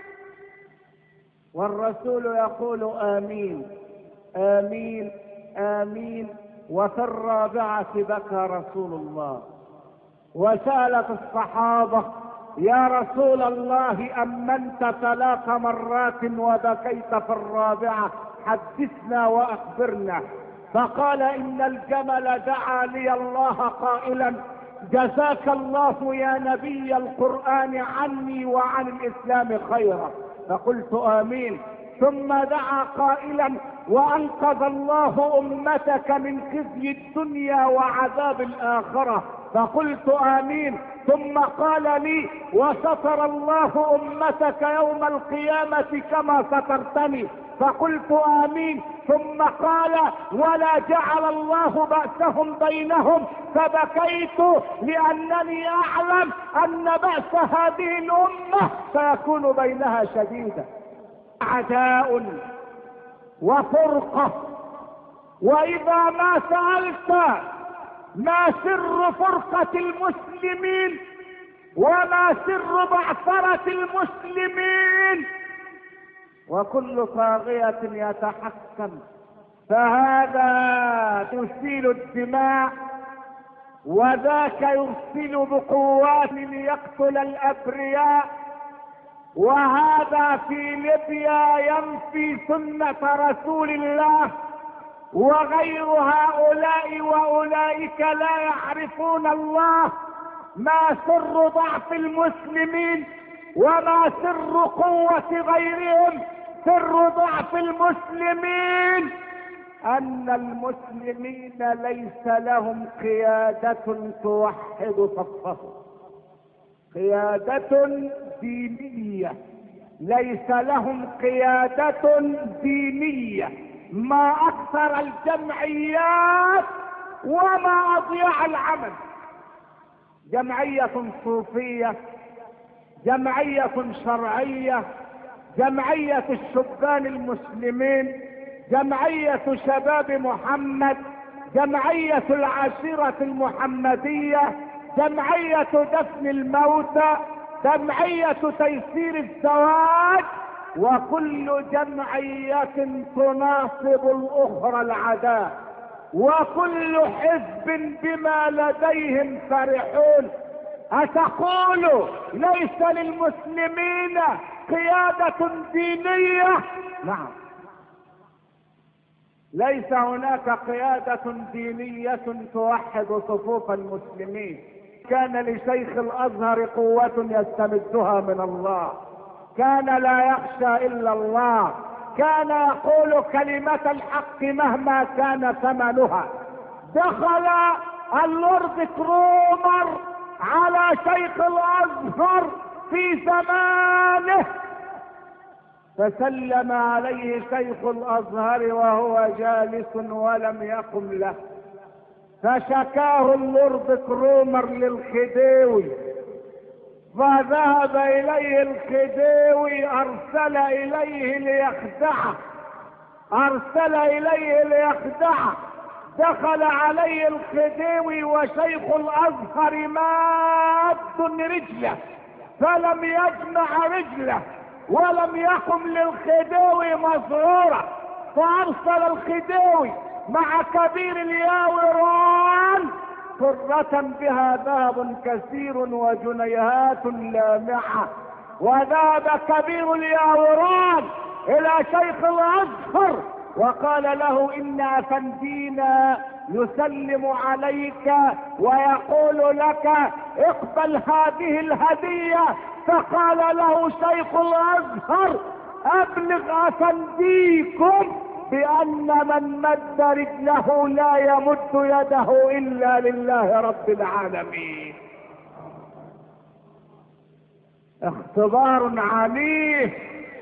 والرسول يقول: امين امين امين. وفي الرابعة بكى رسول الله. وسألت الصحابة: يا رسول الله أمنت ثلاث مرات وبكيت في الرابعة، حدثنا وأخبرنا. فقال: إن الجمل دعا لي الله قائلا: جزاك الله يا نبي القرآن عني وعن الإسلام خيرا. فقلت: آمين. ثم دعا قائلا: وأنقذ الله أمتك من خزي الدنيا وعذاب الآخرة. فقلت: آمين. ثم قال لي: وستر الله أمتك يوم القيامة كما سترتني. فقلت: آمين. ثم قال: ولا جعل الله بأسهم بينهم. فبكيت لأنني أعلم أن بأس هذه الأمة سيكون بينها شديدا. عداء وفرقة. وإذا ما سألت ما سر فرقة المسلمين وما سر بعثرة المسلمين، وكل طاغية يتحكم فهذا يسيل الدماء وذاك يرسل بقوات ليقتل الأبرياء، وهذا في ليبيا ينفي سنة رسول الله، وغير هؤلاء وأولئك لا يعرفون الله. ما سر ضعف المسلمين وما سر قوة غيرهم؟ سر ضعف المسلمين أن المسلمين ليس لهم قيادة توحد صفهم، قيادة دينية، ليس لهم قيادة دينية. ما أكثر الجمعيات وما أضيع العمل. جمعية صوفية، جمعية شرعية، جمعية الشبان المسلمين، جمعية شباب محمد، جمعية العشيرة المحمدية، جمعية دفن الموتى، جمعية تيسير الزواج، وكل جمعية تناصب الأخرى العداء. وكل حزب بما لديهم فرحون. أتقول ليس للمسلمين قيادة دينية؟ نعم، ليس هناك قيادة دينية توحد صفوف المسلمين. كان لشيخ الازهر قوة يستمدها من الله، كان لا يخشى الا الله، كان يقول كلمة الحق مهما كان ثمنها. دخل اللورد كرومر على شيخ الازهر في زمانه، فسلم عليه شيخ الازهر وهو جالس ولم يقم له، فشكاه اللورد كرومر للخديوي، فذهب اليه الخديوي، ارسل اليه ليخدعه ارسل اليه ليخدعه دخل عليه الخديوي وشيخ الازهر ماد رجله، فلم يجمع رجله ولم يقم للخديوي مزرورا، فارسل الخديوي مع كبير الياوران فرة بها ذهب كثير وجنيهات لامعة، وذهب كبير الياوران الى شيخ الازهر وقال له ان افندينا يسلم عليك ويقول لك اقبل هذه الهدية. فقال له شيخ الازهر ابلغ افنديكم بان من مد رجله لا يمد يده الا لله رب العالمين. اختبار عنيف،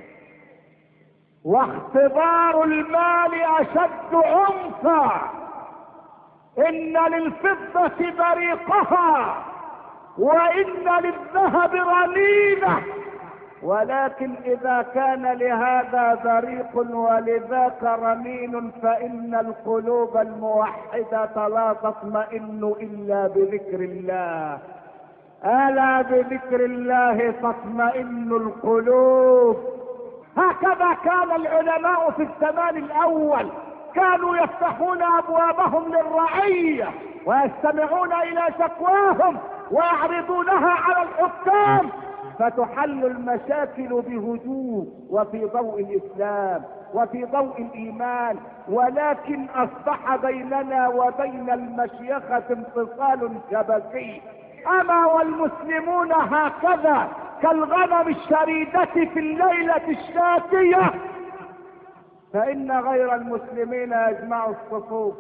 واختبار المال اشد عنفا. ان للفضة بريقها وان للذهب رنينة، ولكن اذا كان لهذا بريق ولذاك رنين فان القلوب الموحدة لا تطمئن الا بذكر الله. الا بذكر الله تطمئن القلوب. هكذا كان العلماء في الزمان الاول، كانوا يفتحون ابوابهم للرعية ويستمعون الى شكواهم ويعرضونها على الحكام، فتحل المشاكل بهدوء وفي ضوء الاسلام وفي ضوء الايمان. ولكن اصبح بيننا وبين المشيخة انفصال شبكي. اما والمسلمون هكذا كالغنم الشريدة في الليلة الشاتية، فان غير المسلمين يجمع الصفوف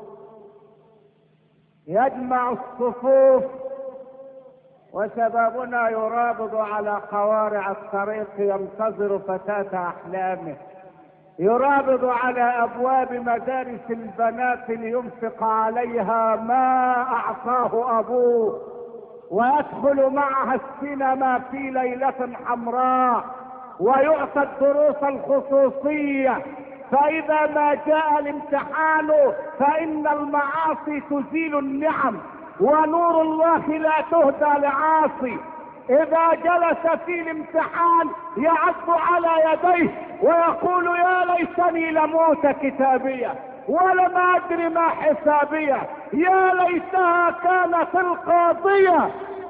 يجمع الصفوف وشبابنا يرابض على قوارع الطريق ينتظر فتاة احلامه، يرابض على ابواب مدارس البنات لينفق عليها ما اعطاه ابوه، ويدخل معها السينما في ليلة حمراء، ويعطى الدروس الخصوصية. فاذا ما جاء الامتحان فان المعاصي تزيل النعم، ونور الله لا تهدى لعاصي. اذا جلس في الامتحان يعض على يديه ويقول يا ليتني لموت كتابية ولم ادري ما حسابية، يا ليتها كانت القاضية.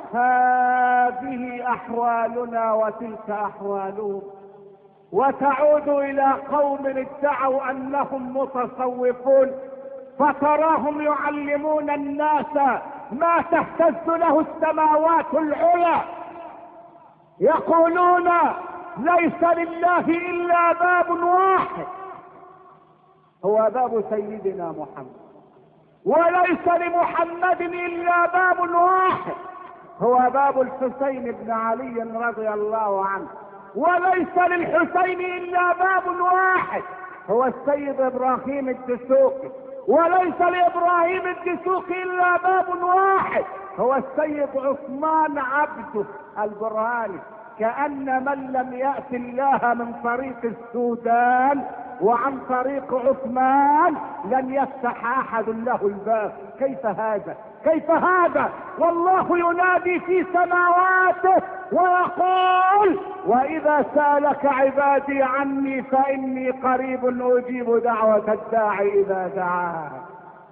هذه احوالنا وتلك احوالهم. وتعود الى قوم ادعوا انهم متصوفون، فتراهم يعلمون الناس ما تهتز له السماوات العلى، يقولون ليس لله الا باب واحد هو باب سيدنا محمد، وليس لمحمد الا باب واحد هو باب الحسين بن علي رضي الله عنه، وليس للحسين الا باب واحد هو السيد ابراهيم الدسوقي، وليس لابراهيم الدسوقي الا باب واحد هو السيد عثمان عبده البرهاني. كأن من لم يأت الله من طريق السودان وعن طريق عثمان لن يفتح احد له الباب. كيف هذا كيف هذا والله ينادي في سماواته ويقول واذا سالك عبادي عني فاني قريب اجيب دعوة الداعي اذا دعاه.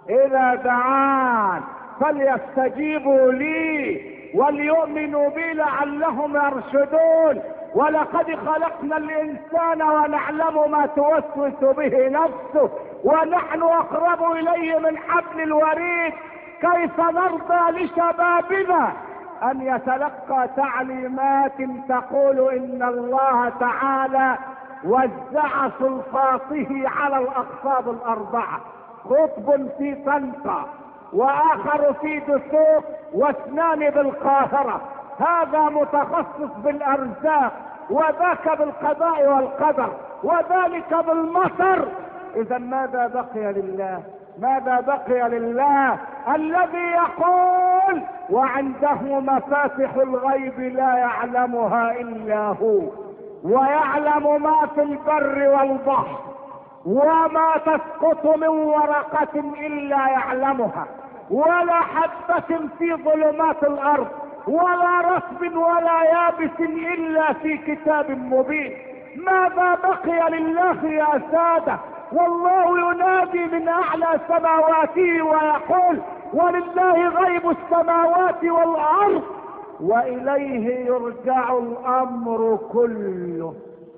إذا دعان فليستجيبوا لي وليؤمنوا بي لعلهم يرشدون. ولقد خلقنا الإنسان ونعلم ما توسوس به نفسه ونحن أقرب إليه من حبل الوريد. كيف نرضى لشبابنا أن يتلقى تعليمات تقول إن الله تعالى وزع سلطاته على الأقطاب الأربعة، قطب في طنطا وآخر في دسوق واثنان بالقاهرة، هذا متخصص بالأرزاق وذاك بالقضاء والقدر وذلك بالمطر. إذا ماذا بقي لله؟ ماذا بقي لله الذي يقول وعنده مفاتح الغيب لا يعلمها إلا هو، ويعلم ما في البر والبحر، وما تسقط من ورقة إلا يعلمها، ولا حبة في ظلمات الأرض، ولا رطب ولا يابس إلا في كتاب مبين. ماذا بقي لله يا سادة؟ والله ينادي من أعلى سماواته ويقول ولله غيب السماوات والأرض وإليه يرجع الأمر كله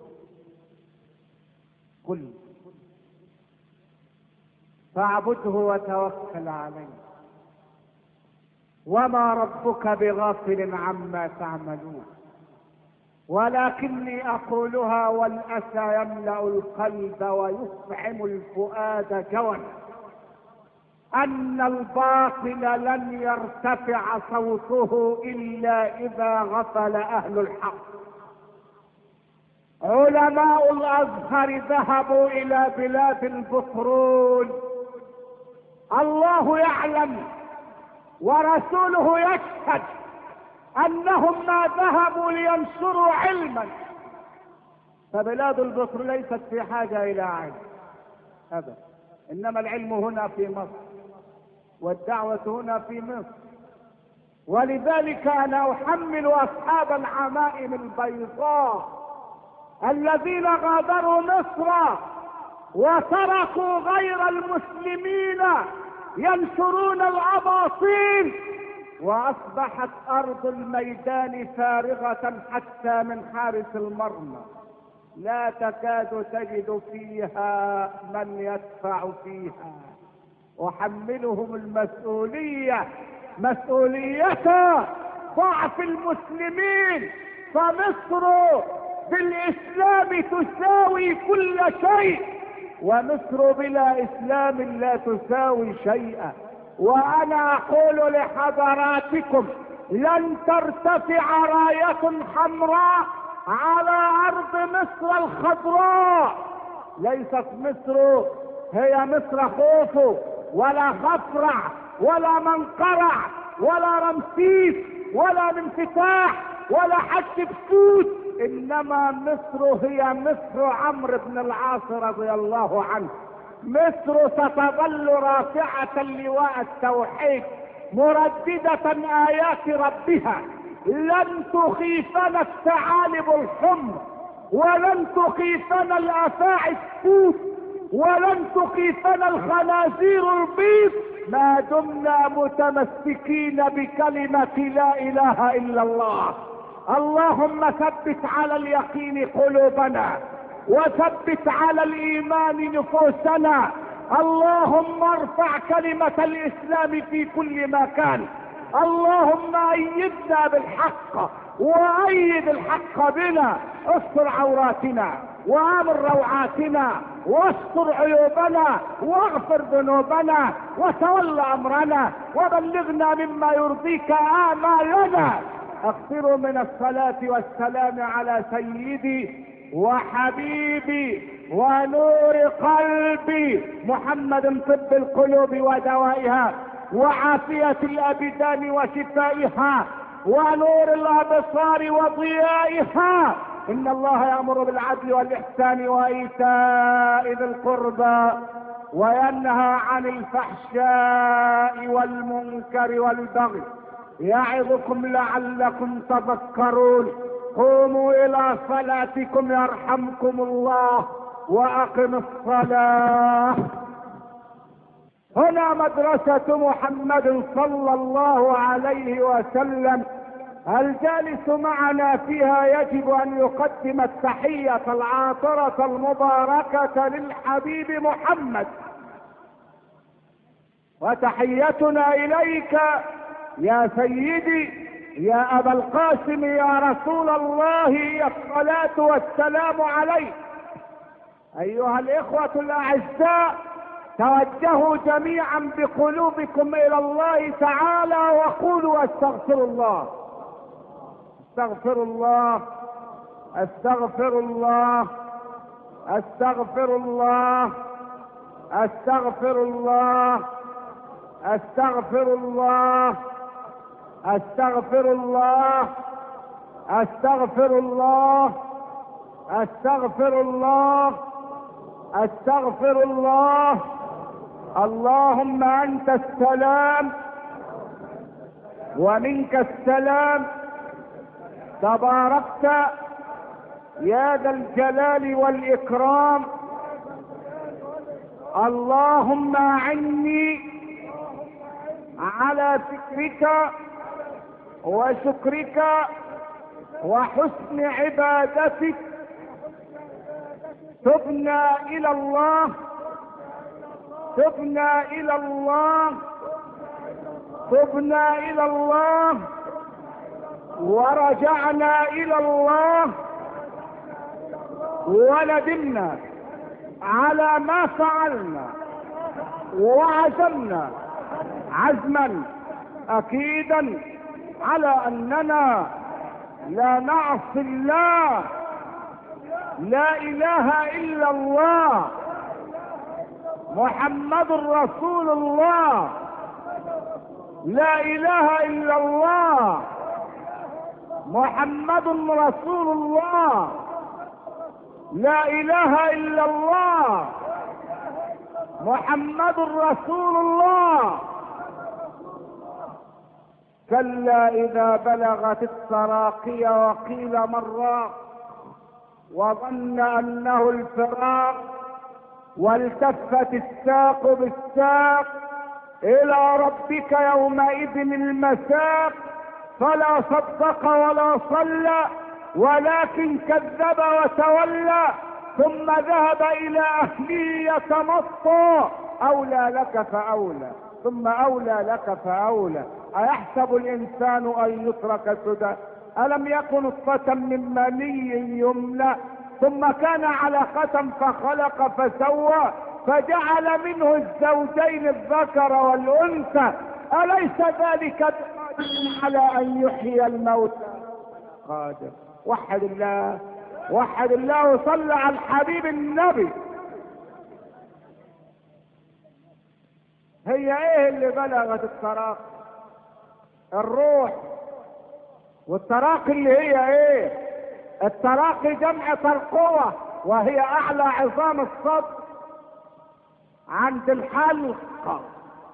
كله فاعبده وتوكل عليه وما ربك بغافل عما تعملون. ولكني أقولها والأسى يملأ القلب ويفعم الفؤاد جوعا، أن الباطل لن يرتفع صوته إلا إذا غفل أهل الحق. علماء الأزهر ذهبوا إلى بلاد البترول، الله يعلم ورسوله يشهد أنهم ما ذهبوا لينشروا علما، فبلاد البترول ليست في حاجة إلى علم أبدا، إنما العلم هنا في مصر والدعوة هنا في مصر. ولذلك أنا أحمل أصحاب العمائم البيضاء الذين غادروا مصر وتركوا غير المسلمين ينشرون الأباطيل، وأصبحت أرض الميدان فارغة حتى من حارس المرمى، لا تكاد تجد فيها من يدفع فيها. أحملهم المسؤولية، مسؤولية ضعف المسلمين، فمصر بالإسلام تساوي كل شيء، ومصر بلا إسلام لا تساوي شيئا. وأنا أقول لحضراتكم لن ترتفع راية حمراء على أرض مصر الخضراء. ليست مصر هي مصر خوف ولا خفرع ولا منقرع ولا رمسيس ولا منفتاح ولا حج بسوس، إنما مصر هي مصر عمرو بن العاص رضي الله عنه. مصر ستظل رافعة لواء التوحيد مرددة آيات ربها، لن تخيفنا الثعالب الحمر ولن تخيفنا الأفاعي السود ولن تخيفنا الخنازير البيض ما دمنا متمسكين بكلمة لا إله إلا الله. اللهم ثبت على اليقين قلوبنا وثبت على الإيمان نفوسنا. اللهم ارفع كلمة الإسلام في كل مكان. اللهم أيدنا بالحق وأيد الحق بنا، استر عوراتنا وآمن روعاتنا واستر عيوبنا واغفر ذنوبنا وتول أمرنا وبلغنا مما يرضيك آمالنا. اغفروا من الصلاة والسلام على سيدي وحبيبي ونور قلبي محمد، طب القلوب ودوائها وعافية الأبدان وشفائها ونور الأبصار وضيائها. إن الله يأمر بالعدل والإحسان وإيتاء ذي القربى وينهى عن الفحشاء والمنكر والبغي يعظكم لعلكم تذكرون. قوموا إلى صلاتكم يرحمكم الله وأقم الصلاة. هنا مدرسة محمد صلى الله عليه وسلم، الجالس معنا فيها يجب ان يقدم التحية العاطرة المباركة للحبيب محمد. وتحيتنا اليك يا سيدي يا ابا القاسم يا رسول الله الصلاة والسلام عليك. ايها الاخوة الاعزاء، توجهوا جميعا بقلوبكم الى الله تعالى وقولوا استغفر الله استغفر الله استغفر الله استغفر الله استغفر الله استغفر الله استغفر الله استغفر الله استغفر الله استغفر الله. اللهم انت السلام ومنك السلام، تباركت يا ذا الجلال والاكرام. اللهم اعني على ذكرك وشكرك وحسن عبادتك. تبنا الى الله تبنا الى الله تبنا الى الله ورجعنا الى الله، وندمنا على ما فعلنا، وعزمنا عزما اكيدا على اننا لا نعصي الله. لا اله الا الله محمد رسول الله. لا اله الا الله محمد رسول الله. لا اله الا الله محمد رسول الله. كلا اذا بلغت التراقي وقيل من راق وظن انه الفراق والتفت الساق بالساق الى ربك يومئذ المساق. فلا صدق ولا صلى ولكن كذب وتولى ثم ذهب الى اهله يتمطى. اولى لك فاولى ثم اولى لك فاولى. ايحسب الانسان ان يترك سدى؟ الم يكن نطفة من مني يمنى ثم كان علقة فخلق فسوى فجعل منه الزوجين الذكر والانثى. اليس ذلك بقادر على ان يحيي الموتى؟ قادر. وحد الله وحد الله وصلى على الحبيب النبي. هي ايه اللي بلغت التراقي؟ الروح. والتراقي اللي هي ايه؟ التراقي جمع ترقوة، وهي اعلى عظام الصدر عند الحلق،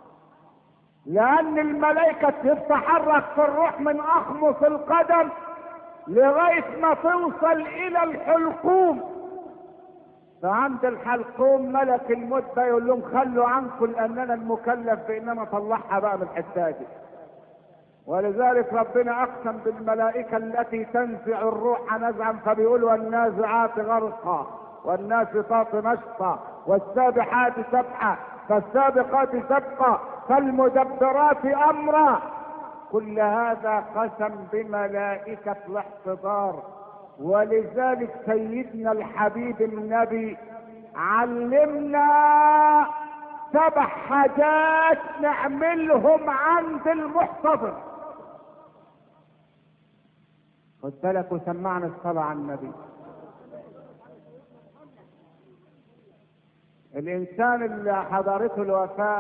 لان الملائكة تتحرك في الروح من اخمص القدم لغاية ما توصل الى الحلقوم. فعند الحلقوم ملك الموت ده يقول لهم خلوا عنكم لاننا المكلف باننا نطلعها بقى من الحته دي. ولذلك ربنا اقسم بالملائكة التي تنزع الروح نزعا فبيقول والنازعات غرقا والناشطات نشطا والسابحات سبحا فالسابقات سبقا فالمدبرات امرا. كل هذا قسم بملائكة الاحتضار. ولذلك سيدنا الحبيب النبي علمنا سبع حاجات نعملهم عند المحتضر. خد بالك وسمعنا الصلاة على النبي. الانسان اللي حضرته الوفاة،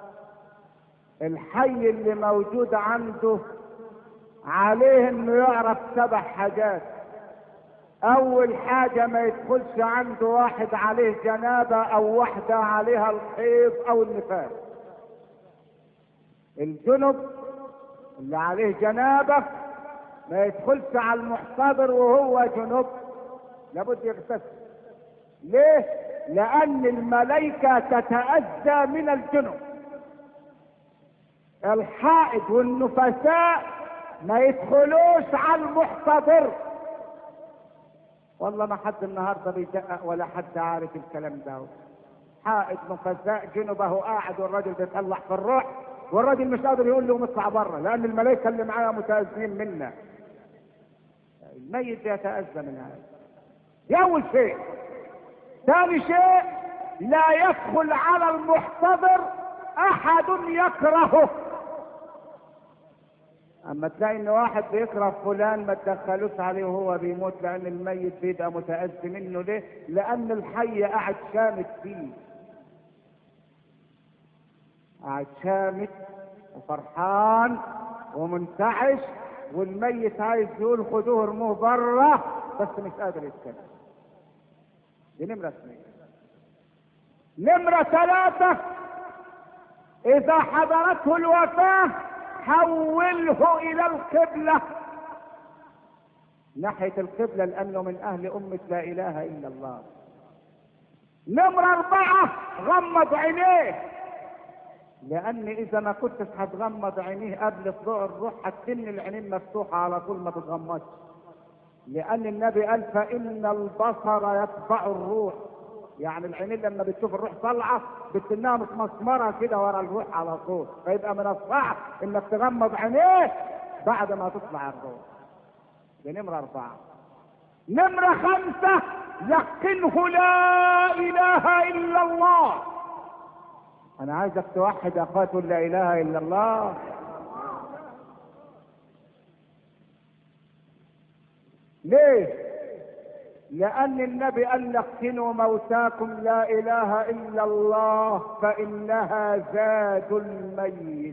الحي اللي موجود عنده عليه انه يعرف سبع حاجات. اول حاجة ما يدخلش عنده واحد عليه جنابة او واحدة عليها الحيض او النفاس. الجنب اللي عليه جنابة ما يدخلش على المحتضر وهو جنب، لابد يغتسل. ليه؟ لان الملائكة تتأذى من الجنب. الحائض والنفساء ما يدخلوش على المحتضر. والله ما حد النهارده بيدقق ولا حد عارف الكلام ده. حائض نفساء جنبه قاعد والراجل بيطلع في الروح، والراجل مش قادر يقول له اطلع بره لان الملائكه اللي معاه متاذين منا. الميت يتاذى من هذا. دي اول شيء. ثاني شيء، لا يدخل على المحتضر احد يكرهه. اما تلاقي ان واحد بيكره فلان ما تدخلوش عليه وهو بيموت، لان الميت بيبقى متاذي منه. ليه؟ لان الحي قاعد شامت فيه، قاعد شامت وفرحان ومنتعش، والميت عايز يقول خدوه ارموه بره بس مش قادر يتكلم. دي نمرة اثنين. نمرة ثلاثة، إذا حضرته الوفاة حوله إلى القبلة، ناحية القبلة، لأنه من أهل أمة لا إله إلا الله. نمرة أربعة، غمض عينيه، لأن إذا ما كنتش هتغمض عينيه قبل طلوع الروح هتتن العينين مفتوحة على طول ما تتغمضش، لأن النبي قال فإن البصر يتبع الروح. يعني العينين لما بتشوف الروح طالعة بتنها متمسمرة كده ورا الروح على طول، فيبقى من الصعب إنك تغمض عينيه بعد ما تطلع الروح. دي نمرة أربعة. نمرة خمسة، لقنه لا إله إلا الله. أنا عايزك توحد يا أخوات لا إله إلا الله. ليه؟ لأن النبي قال لقنوا موتاكم لا إله إلا الله فإنها زاد الميت.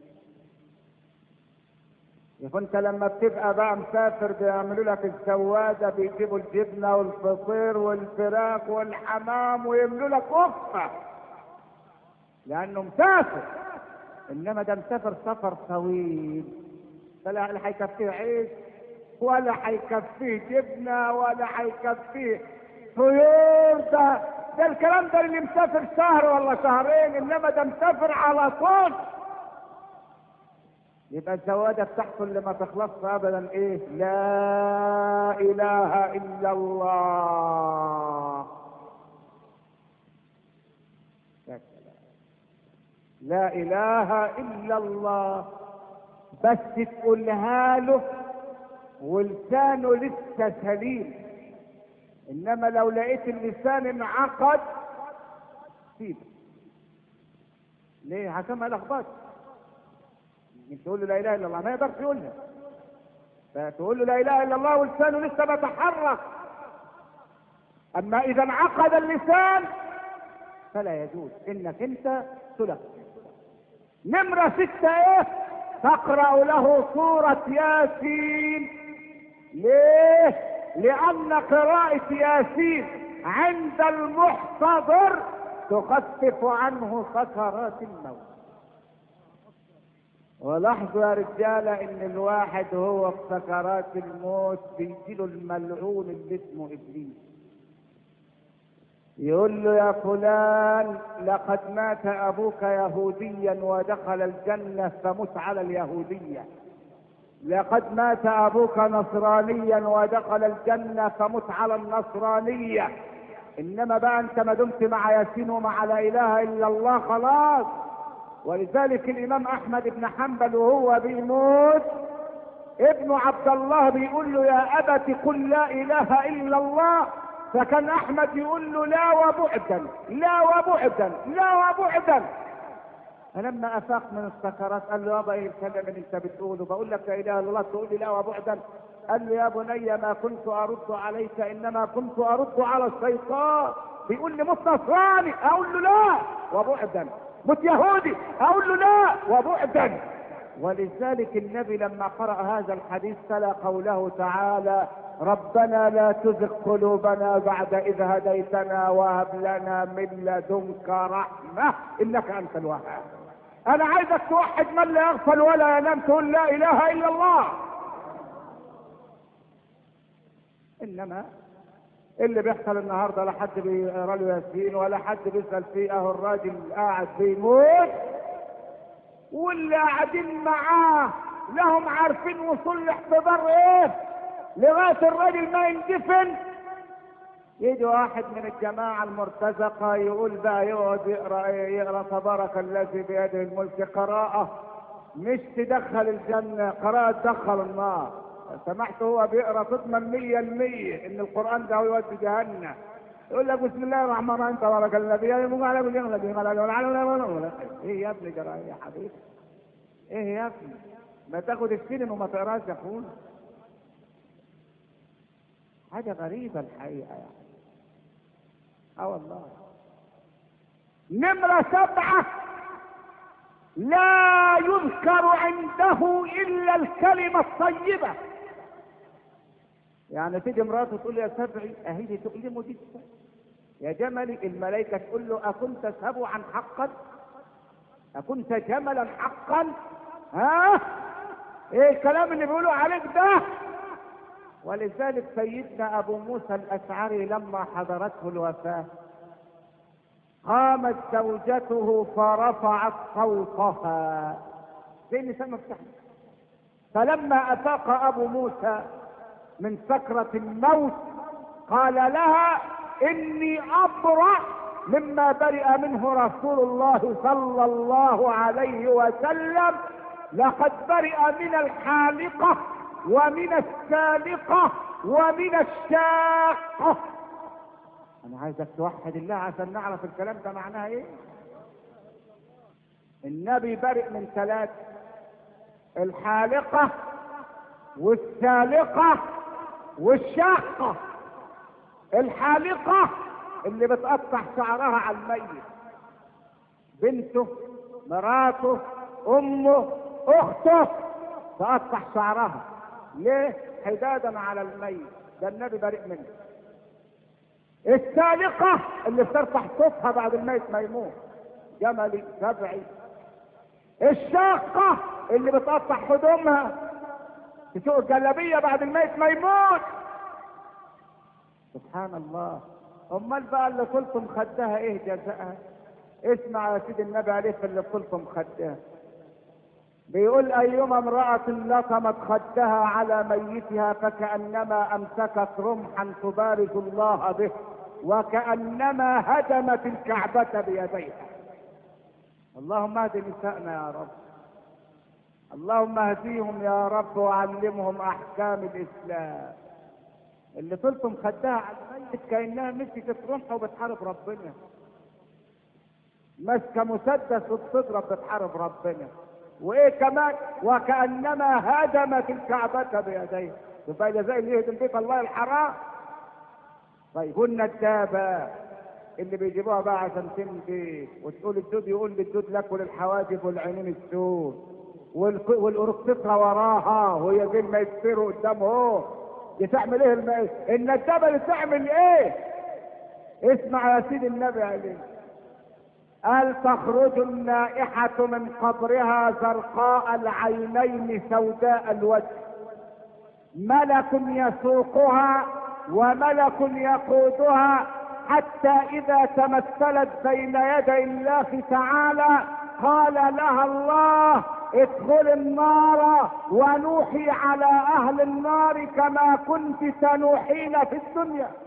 يبقى انت لما بتبقى بقى مسافر بيعملوا لك الزواده، بيجيبوا الجبنه والفطير والفراخ والحمام ويملوا لك وقفه لانه مسافر. انما ده مسافر سفر طويل، فلا لا هيكفيه عيش ولا هيكفيه جبنه ولا هيكفيه طيور. ده ده الكلام ده اللي مسافر شهر ولا شهرين، انما ده مسافر على طول. يبقى الزواده بتاعته اللي ما تخلصش ابدا ايه؟ لا اله الا الله. لا اله الا الله، بس تقولها له ولسانه لسه سليم. انما لو لقيت اللسان انعقد سيبه. ليه؟ عشان ما يلخبطش. مش تقول له لا اله الا الله ما يقدرش يقولها، فتقول له لا اله الا الله ولسانه لسه بيتحرك. اما اذا انعقد اللسان فلا يجوز انك انت تلقن. نمرة ستة ايه؟ تقرأ له سورة ياسين. ليه؟ لأن قراءة ياسين عند المحتضر تخفف عنه سكرات الموت. ولاحظوا يا رجالة ان الواحد هو في سكرات الموت بيجيله الملعون اللي اسمه ابليس، يقول له يا فلان لقد مات ابوك يهوديا ودخل الجنة فمت على اليهودية، لقد مات ابوك نصرانيا ودخل الجنة فمت على النصرانية. انما بقى انت ما دمت مع ياسين ومع لا اله الا الله خلاص. ولذلك الامام احمد بن حنبل وهو بيموت ابن عبد الله بيقول له يا ابت قل لا اله الا الله، فكان احمد يقول له لا وبعدا لا وبعدا لا وبعدا. فلما افاق من السكرات قال له يابا ايه الكلام اللي انت بتقوله؟ بقول لك لا اله الا الله تقول لي لا وبعدا؟ قال له يا بني ما كنت ارد عليك انما كنت ارد على الشيطان. بيقول لي مت نصراني اقول له لا وبعدا، مت يهودي اقول له لا وبعدا. ولذلك النبي لما قرأ هذا الحديث تلا قوله تعالى ربنا لا تزغ قلوبنا بعد إذ هديتنا وهب لنا من لدنك رحمة إنك أنت الوهاب. أنا عايزك توحد من لا يغفل ولا ينام، تقول لا إله إلا الله. إنما اللي بيحصل النهارده لا حد بيقرا له ياسين ولا حد بيسأل فيه، أهو الراجل قاعد بيموت واللي قاعدين معاه لهم عارفين وصول الاحتضار ايه لغايه الراجل ما يندفن. يجي واحد من الجماعه المرتزقه يقول بقى يقعد يقرا ايه؟ يقرا تبارك الذي بيده الملك قراءه مش تدخل الجنه، قراءه تدخل النار. سمعت هو بيقرا تضمن مية المية ان القران ده يودي جهنم. يقول لك بسم الله الرحمن الرحيم تبارك الذي بيده الملك على كل شيء. ايه يا ابني جرى يا حبيبي؟ ايه يا ابني؟ ما تاخد السنن وما تقراش يا اخونا. حاجه غريبه الحقيقه يعني. اه والله. نمره سبعه، لا يذكر عنده الا الكلمه الطيبه. يعني تيجي مراته تقول يا سبعي اهي تؤلمه جدا يا جملي، الملائكه تقول له اكنت سبعا حقا؟ اكنت جملا حقا؟ ها؟ ايه الكلام اللي بيقولوا عليك ده؟ ولذلك سيدنا ابو موسى الاشعري لما حضرته الوفاه قامت زوجته فرفعت صوتها زي النساء مفتاح. فلما افاق ابو موسى من سكرة الموت قال لها اني ابرأ مما برئ منه رسول الله صلى الله عليه وسلم، لقد برئ من الحالقة ومن السالقة ومن الشاقة. انا عايزك توحد الله عشان نعرف الكلام ده معناه ايه. النبي برئ من ثلاث: الحالقة والسالقة والشاقة. الحالقة اللي بتقطع شعرها على الميت، بنته، مراته، امه، اخته، تقطع شعرها ليه؟ حدادا على الميت، ده النبي بريء منه. السالقة اللي بترفع صوتها بعد الميت ما يموت، جملي سبعي. الشاقة اللي بتقطع هدومها تسوق الجلابية بعد الميت ما يموت. سبحان الله. امال بقى اللي طلتم خدها ايه جزاءها؟ اسمع يا سيدي النبي عليه في اللي طلتم خدها، بيقول ايما امرأة لطمت خدها على ميتها فكأنما امسكت رمحا تبارز الله به وكأنما هدمت الكعبة بيديها. اللهم اهد نسائنا يا رب، اللهم اهديهم يا رب وعلمهم احكام الاسلام. اللي طلتم خدها على الميت كأنها مسكت رمح وبتحارب ربنا، ماسكه مسدس وبتضرب بتحارب ربنا. وايه كمان؟ وكأنما هدمت الكعبة بيديه. يبقى جزاء اللي يهدم بيت الله الحرام. طيب والندابة اللي بيجيبوها بقى عشان تمشي وتقول الدود، يقول للدود لك وللحواجب والعينين السود والأوركسترا وراها وهي زي ما يصيروا قدامه اهو. دي تعمل ايه الم... الندابة اللي تعمل ايه؟ اسمع يا سيدي النبي عليه قال تخرج النائحة من قبرها زرقاء العينين سوداء الوجه، ملك يسوقها وملك يقودها حتى إذا تمثلت بين يدي الله تعالى قال لها الله ادخل النار ونوحي على أهل النار كما كنت تنوحين في الدنيا.